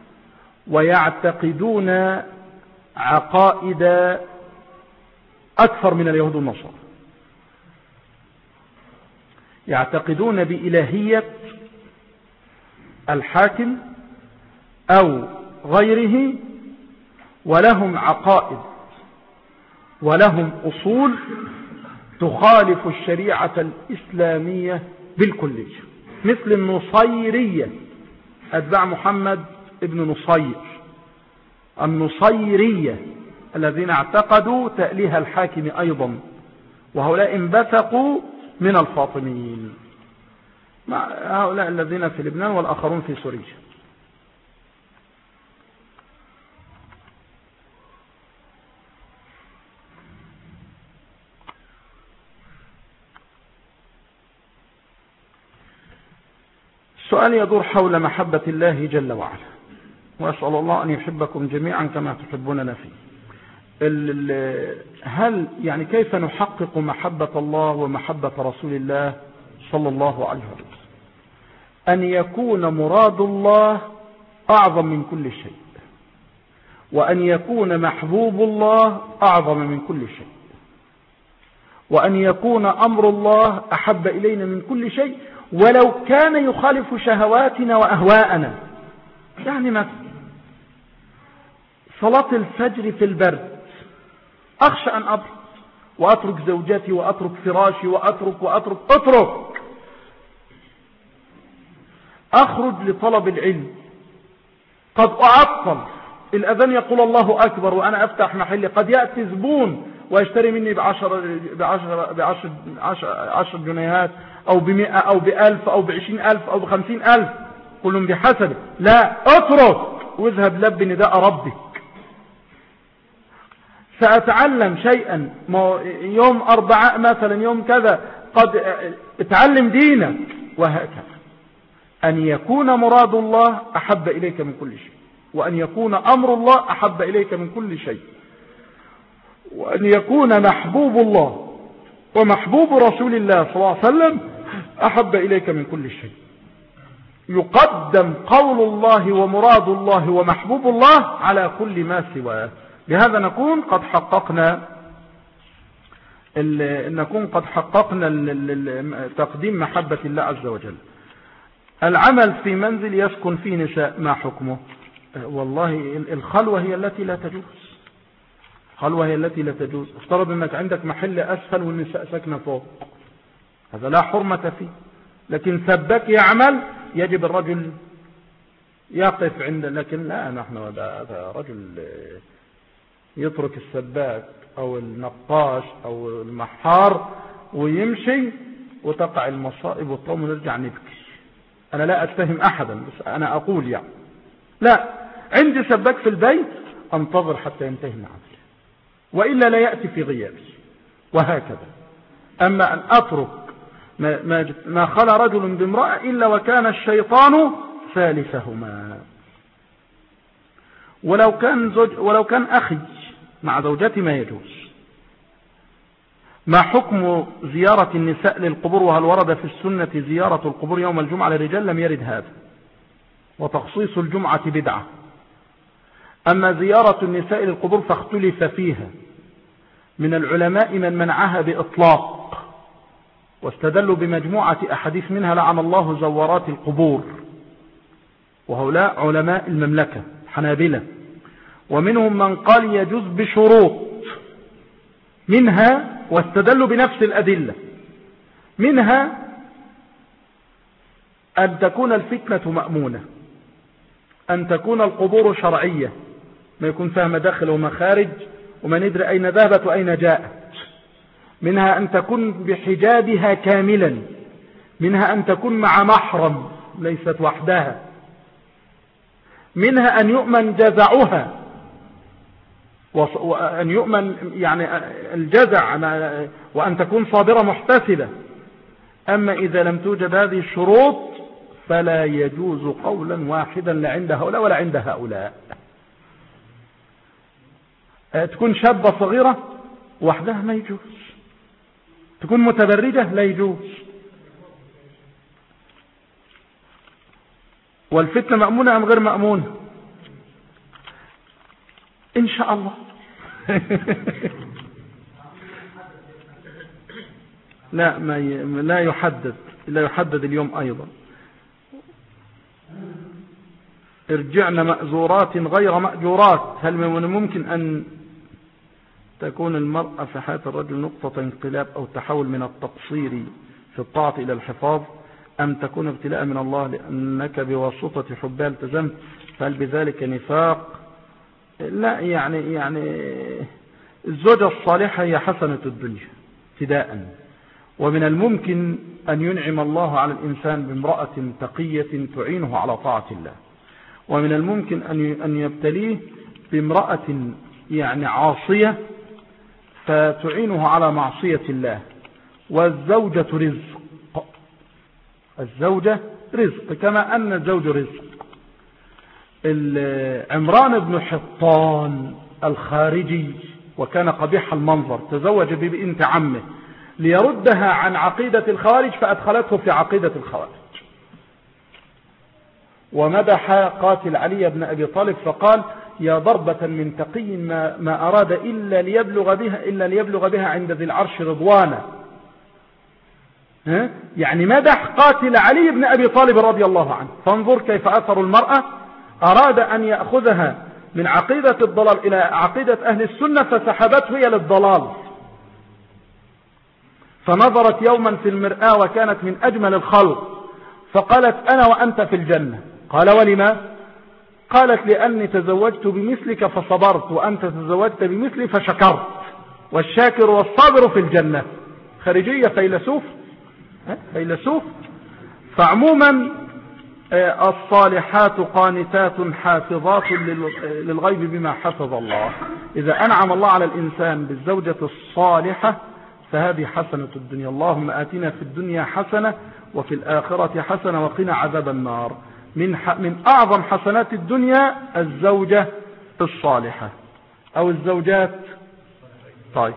ويعتقدون عقائد أكثر من اليهود والنصارى. يعتقدون بإلهية الحاكم أو غيره، ولهم عقائد ولهم أصول تخالف الشريعة الإسلامية بالكلية، مثل النصيرية أتباع محمد ابن نصير، النصيرية الذين اعتقدوا تأليه الحاكم أيضا، وهؤلاء انبثقوا من الفاطميين، مع هؤلاء الذين في لبنان والآخرون في سوريا. السؤال يدور حول محبة الله جل وعلا، وأسأل الله أن يحبكم جميعا كما تحبوننا فيه. هل يعني كيف نحقق محبة الله ومحبة رسول الله صلى الله عليه وسلم؟ أن يكون مراد الله أعظم من كل شيء، وأن يكون محبوب الله أعظم من كل شيء، وأن يكون أمر الله أحب إلينا من كل شيء ولو كان يخالف شهواتنا وأهواءنا. يعني مثلا صلاة الفجر في البرد أخشى أن أبرد وأترك زوجتي وأترك فراشي وأترك وأترك أترك أخرج لطلب العلم، قد أعطل الأذان يقول الله أكبر وأنا أفتح محلي، قد يأتي زبون ويشتري مني بعشر, بعشر, بعشر, بعشر, بعشر جنيهات أو بمئة أو بألف أو بعشرين ألف أو بخمسين ألف، كلهم بحسبه. لا، أترك واذهب لب نداء ربك. سأتعلم شيئا يوم أربعاء مثلا، يوم كذا، قد اتعلم دينك، وهكذا. أن يكون مراد الله أحب إليك من كل شيء، وأن يكون أمر الله أحب إليك من كل شيء، وأن يكون محبوب الله ومحبوب رسول الله صلى الله عليه وسلم أحب إليك من كل شيء. يقدم قول الله ومراد الله ومحبوب الله على كل ما سواه. بهذا نكون قد حققنا نكون قد حققنا تقديم محبة الله عز وجل. العمل في منزل يسكن فيه نساء، ما حكمه؟ والله الخلوة هي التي لا تجوز، الخلوة هي التي لا تجوز. افترض انك عندك محل اسفل والنساء ساكنة فوق، هذا لا حرمة فيه. لكن سباك يعمل يجب الرجل يقف عند، لكن لا، نحن هذا رجل يترك السباك او النقاش او المحار ويمشي وتقع المصائب والطوم ونرجع نبكي. انا لا اتهم احدا، بس انا اقول يعني لا، عندي سباك في البيت انتظر حتى ينتهي العمل، وإلا لا يأتي في غيابي، وهكذا. أما أن أترك ما, ما, ما خلى رجل بامرأة إلا وكان الشيطان ثالثهما. ولو كان زوج ولو كان أخي مع زوجتي ما يجوز. ما حكم زيارة النساء للقبور؟ وهل ورد في السنة زيارة القبور يوم الجمعة للرجال؟ لم يرد هذا، وتخصيص الجمعة بدعة. أما زيارة النساء للقبور فاختلف فيها، من العلماء من منعها بإطلاق، واستدلوا بمجموعة أحاديث منها لعن الله زوارات القبور، وهؤلاء علماء المملكة حنابلة. ومنهم من قال يجوز بشروط، منها واستدلوا بنفس الأدلة، منها أن تكون الفتنة مأمونة، أن تكون القبور شرعية، ما يكون فيها مداخل ومخارج وما ندري أين ذهبت وأين جاءت. منها أن تكون بحجابها كاملا، منها أن تكون مع محرم ليست وحدها، منها أن يؤمن جزعها، وأن يؤمن يعني الجزع، وأن تكون صابرة محتسبة. أما إذا لم توجد هذه الشروط فلا يجوز قولا واحدا لا عند هؤلاء ولا عند هؤلاء. تكون شابة صغيرة وحدها ما يجوز، تكون متبرجة لا يجوز. والفتنة مأمونة أم غير مأمونة؟ إن شاء الله. لا ما ي... لا يحدد لا يحدد اليوم أيضا. ارجعنا مأزورات غير مأجورات. هل من الممكن أن تكون المرأة في حياة الرجل نقطة انقلاب أو تحول من التقصير في الطاعة إلى الحفاظ، أم تكون ابتلاء من الله لأنك بواسطة حبها التزمت، فهل بذلك نفاق؟ لا، يعني يعني الزوجة الصالحة هي حسنة الدنيا ابتداء، ومن الممكن أن ينعم الله على الإنسان بامرأة تقية تعينه على طاعة الله، ومن الممكن أن يبتليه بامرأة يعني عاصية فتعينه على معصية الله. والزوجة رزق، الزوجة رزق كما أن الزوج رزق. عمران بن حطان الخارجي وكان قبيح المنظر تزوج ببنت عمه ليردها عن عقيدة الخوارج فأدخلته في عقيدة الخوارج، ومدح قاتل علي بن أبي طالب فقال: يا ضربة من تقي ما, ما أراد إلا ليبلغ بها إلا ليبلغ بها عند ذي العرش رضوانا. يعني مدح قاتل علي بن أبي طالب رضي الله عنه. فانظر كيف أثر المرأة، أراد أن يأخذها من عقيدة الضلال إلى عقيدة أهل السنة فسحبته هي للضلال. فنظرت يوما في المرآة وكانت من أجمل الخلق فقالت: أنا وأنت في الجنة. قال: ولما؟ قالت: لأني تزوجت بمثلك فصبرت، وأنت تزوجت بمثلي فشكرت، والشاكر والصابر في الجنة. خارجية فيلسوف فيلسوف. فعموما الصالحات قانتات حافظات للغيب بما حفظ الله. إذا أنعم الله على الإنسان بالزوجة الصالحة فهذه حسنة الدنيا. اللهم آتنا في الدنيا حسنة وفي الآخرة حسنة وقنا عذاب النار. من من أعظم حسنات الدنيا الزوجة الصالحة أو الزوجات. طيب،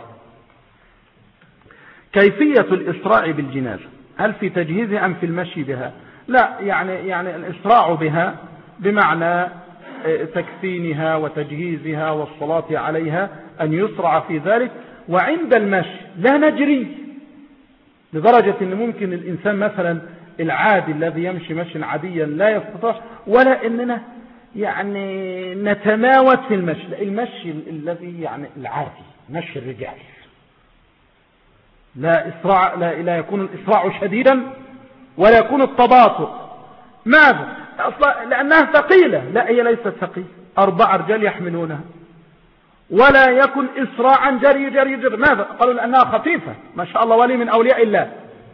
كيفية الإسراع بالجنازة، هل في تجهيزها أم في المشي بها؟ لا، يعني يعني الإسراع بها بمعنى تكفينها وتجهيزها والصلاة عليها، أن يسرع في ذلك. وعند المشي لا نجري لدرجة أن ممكن الإنسان مثلا العادي الذي يمشي مشي عاديا لا يستطيع، ولا أننا يعني نتماوت في المشي. لا، المشي الذي يعني العادي مشي الرجال لا إسراع، لا, لا يكون الإسراع شديدا ولا يكون التباطؤ. ماذا؟ أصلا لأنها ثقيلة. لا، هي ليست ثقيلة، أربع رجال يحملونها. ولا يكن إسراعا جري جري جري. ماذا؟ قالوا لأنها خفيفة. ما شاء الله، ولي من أولياء الله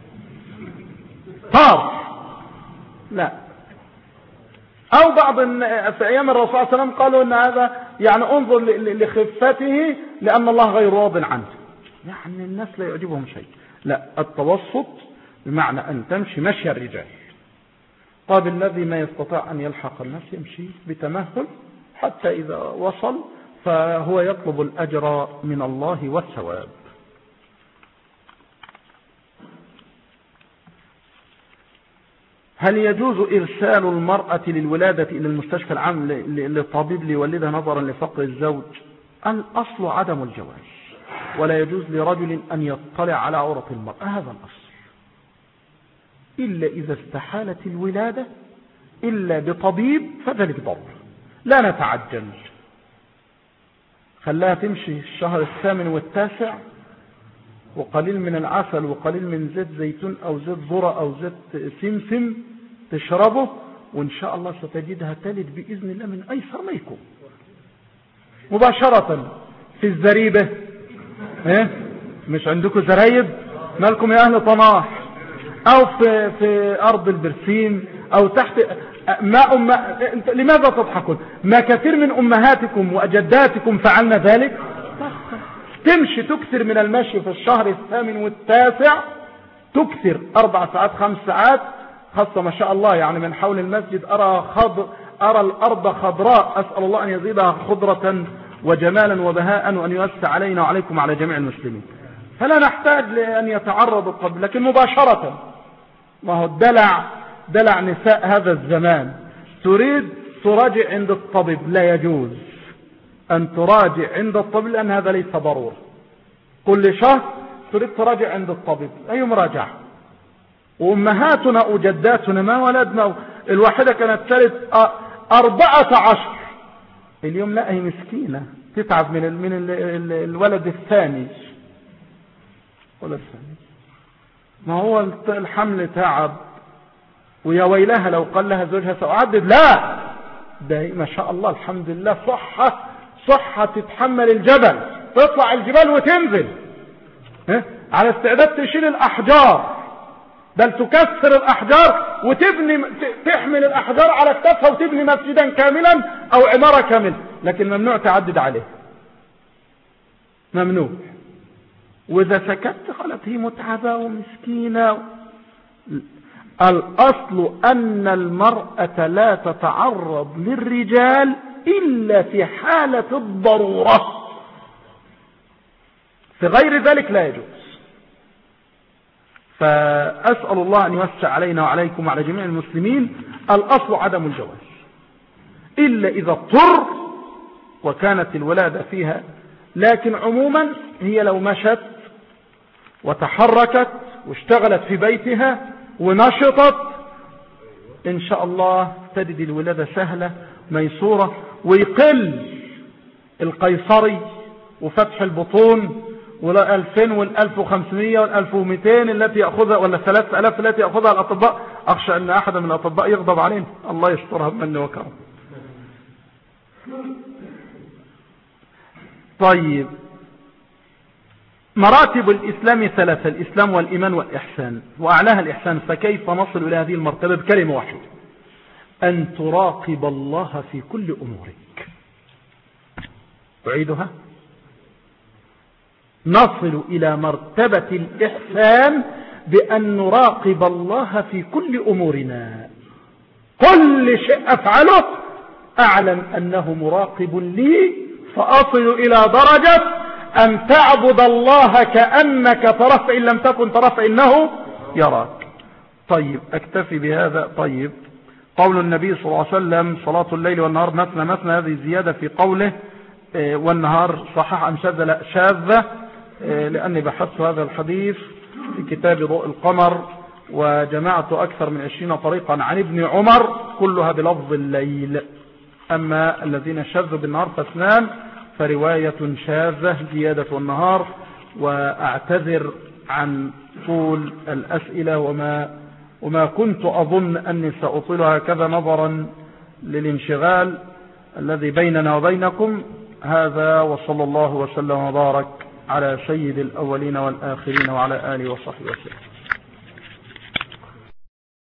طار. لا. أو بعض في أيام الرسول صلى الله عليه وسلم قالوا أن هذا يعني انظر لخفته لأن الله غير راض عنه. يعني الناس لا يعجبهم شيء. لا، التوسط بمعنى أن تمشي مشي الرجال. طب الذي ما يستطيع أن يلحق الناس يمشي بتمهل حتى إذا وصل فهو يطلب الأجر من الله والثواب. هل يجوز إرسال المرأة للولادة إلى المستشفى العام للطبيب ليولدها نظرا لفقر الزوج؟ الأصل عدم الجواز، ولا يجوز لرجل أن يطلع على عورة المرأة، هذا الأصل، إلا إذا استحالت الولادة إلا بطبيب فذلك ضرر. لا نتعجل، خلاها تمشي الشهر الثامن والتاسع وقليل من العسل وقليل من زيت زيتون أو زيت ذرة أو زيت سمسم تشربه، وإن شاء الله ستجدها تلد بإذن الله من أيسر ما يكون. مباشرة في الزريبة، إيه؟ مش عندكم زرايب؟ مالكم يا أهل طناح؟ أو في, في أرض البرسيم أو تحت ما أم... لماذا تضحكون؟ ما كثير من أمهاتكم وأجداتكم فعلنا ذلك. تمشي تكثر من المشي في الشهر الثامن والتاسع، تكثر أربع ساعات خمس ساعات، خاصة ما شاء الله يعني من حول المسجد أرى خضر، أرى الأرض خضراء، أسأل الله أن يزيدها خضرة وجمالا وبهاء، وأن يوسع علينا وعليكم على جميع المسلمين. فلا نحتاج لأن يتعرض الطبيب، لكن مباشرة ما هو الدلع دلع نساء هذا الزمان. تريد تراجع عند الطبيب، لا يجوز أن تراجع عند الطبيب لأن هذا ليس ضروري. كل شهر تريد تراجع عند الطبيب، أي مراجعة. وأمهاتنا وجداتنا ما ولدنا، الواحدة كانت تلد أربعة عشر، اليوم لا، هي مسكينة تتعب من ال من ال ال الولد الثاني. ولد الثاني ما هو الحمل تعب، ويا ويلها لو قال لها زوجها سأعدد، لا، ده ما شاء الله الحمد لله صحة صحة تتحمل الجبل، تطلع الجبال وتنزل اه؟ على استعداد تشيل الأحجار، بل تكسر الأحجار وتبني، تحمل الأحجار على كتفها وتبني مسجدا كاملا أو عمارة كاملة، لكن ممنوع تعدد عليه، ممنوع. وإذا سكت قالت هي متعبة ومسكينة. الأصل أن المرأة لا تتعرض للرجال إلا في حالة الضرورة، في غير ذلك لا يجوز. فأسأل الله أن يوسع علينا وعليكم وعلى جميع المسلمين. الأصل عدم الجواز إلا إذا اضطر وكانت الولادة فيها، لكن عموما هي لو مشت وتحركت واشتغلت في بيتها ونشطت إن شاء الله تجد الولادة سهلة ميسورة، ويقل القيصري وفتح البطون والألفين والألف وخمسمية والألف ومئتين التي يأخذها، ولا ثلاثة ألاف التي يأخذها الأطباء. أخشى أن أحد من الأطباء يغضب علينا، الله يسترها بمن وكرم. طيب، مراتب الإسلام ثلاثة: الإسلام والإيمان والإحسان، وأعلاها الإحسان. فكيف نصل إلى هذه المرتبة؟ بكلمة واحدة: أن تراقب الله في كل أمورك. أعيدها: نصل إلى مرتبة الإحسان بأن نراقب الله في كل أمورنا. كل شيء أفعله أعلم أنه مراقب لي، فأصل إلى درجة أن تعبد الله كأنك تراه، فإن لم تكن تراه فإنه يراك. طيب، أكتفي بهذا. طيب، قول النبي صلى الله عليه وسلم: صلاة الليل والنهار مثنى مثنى، هذه زيادة في قوله والنهار، صحيح أم شاذة؟ لا، شاذة، لأني بحثت هذا الحديث في كتاب ضوء القمر وجمعت أكثر من عشرين طريقا عن ابن عمر كلها بلفظ الليل. أما الذين شاذوا بالنهار فاثنان، فرواية شاذة زيادة والنهار. وأعتذر عن طول الأسئلة وما وما كنت أظن أني سأطيلها هكذا نظرا للانشغال الذي بيننا وبينكم. هذا، وصلى الله وسلم وبارك على سيد الأولين والآخرين وعلى آله وصحبه وسلم.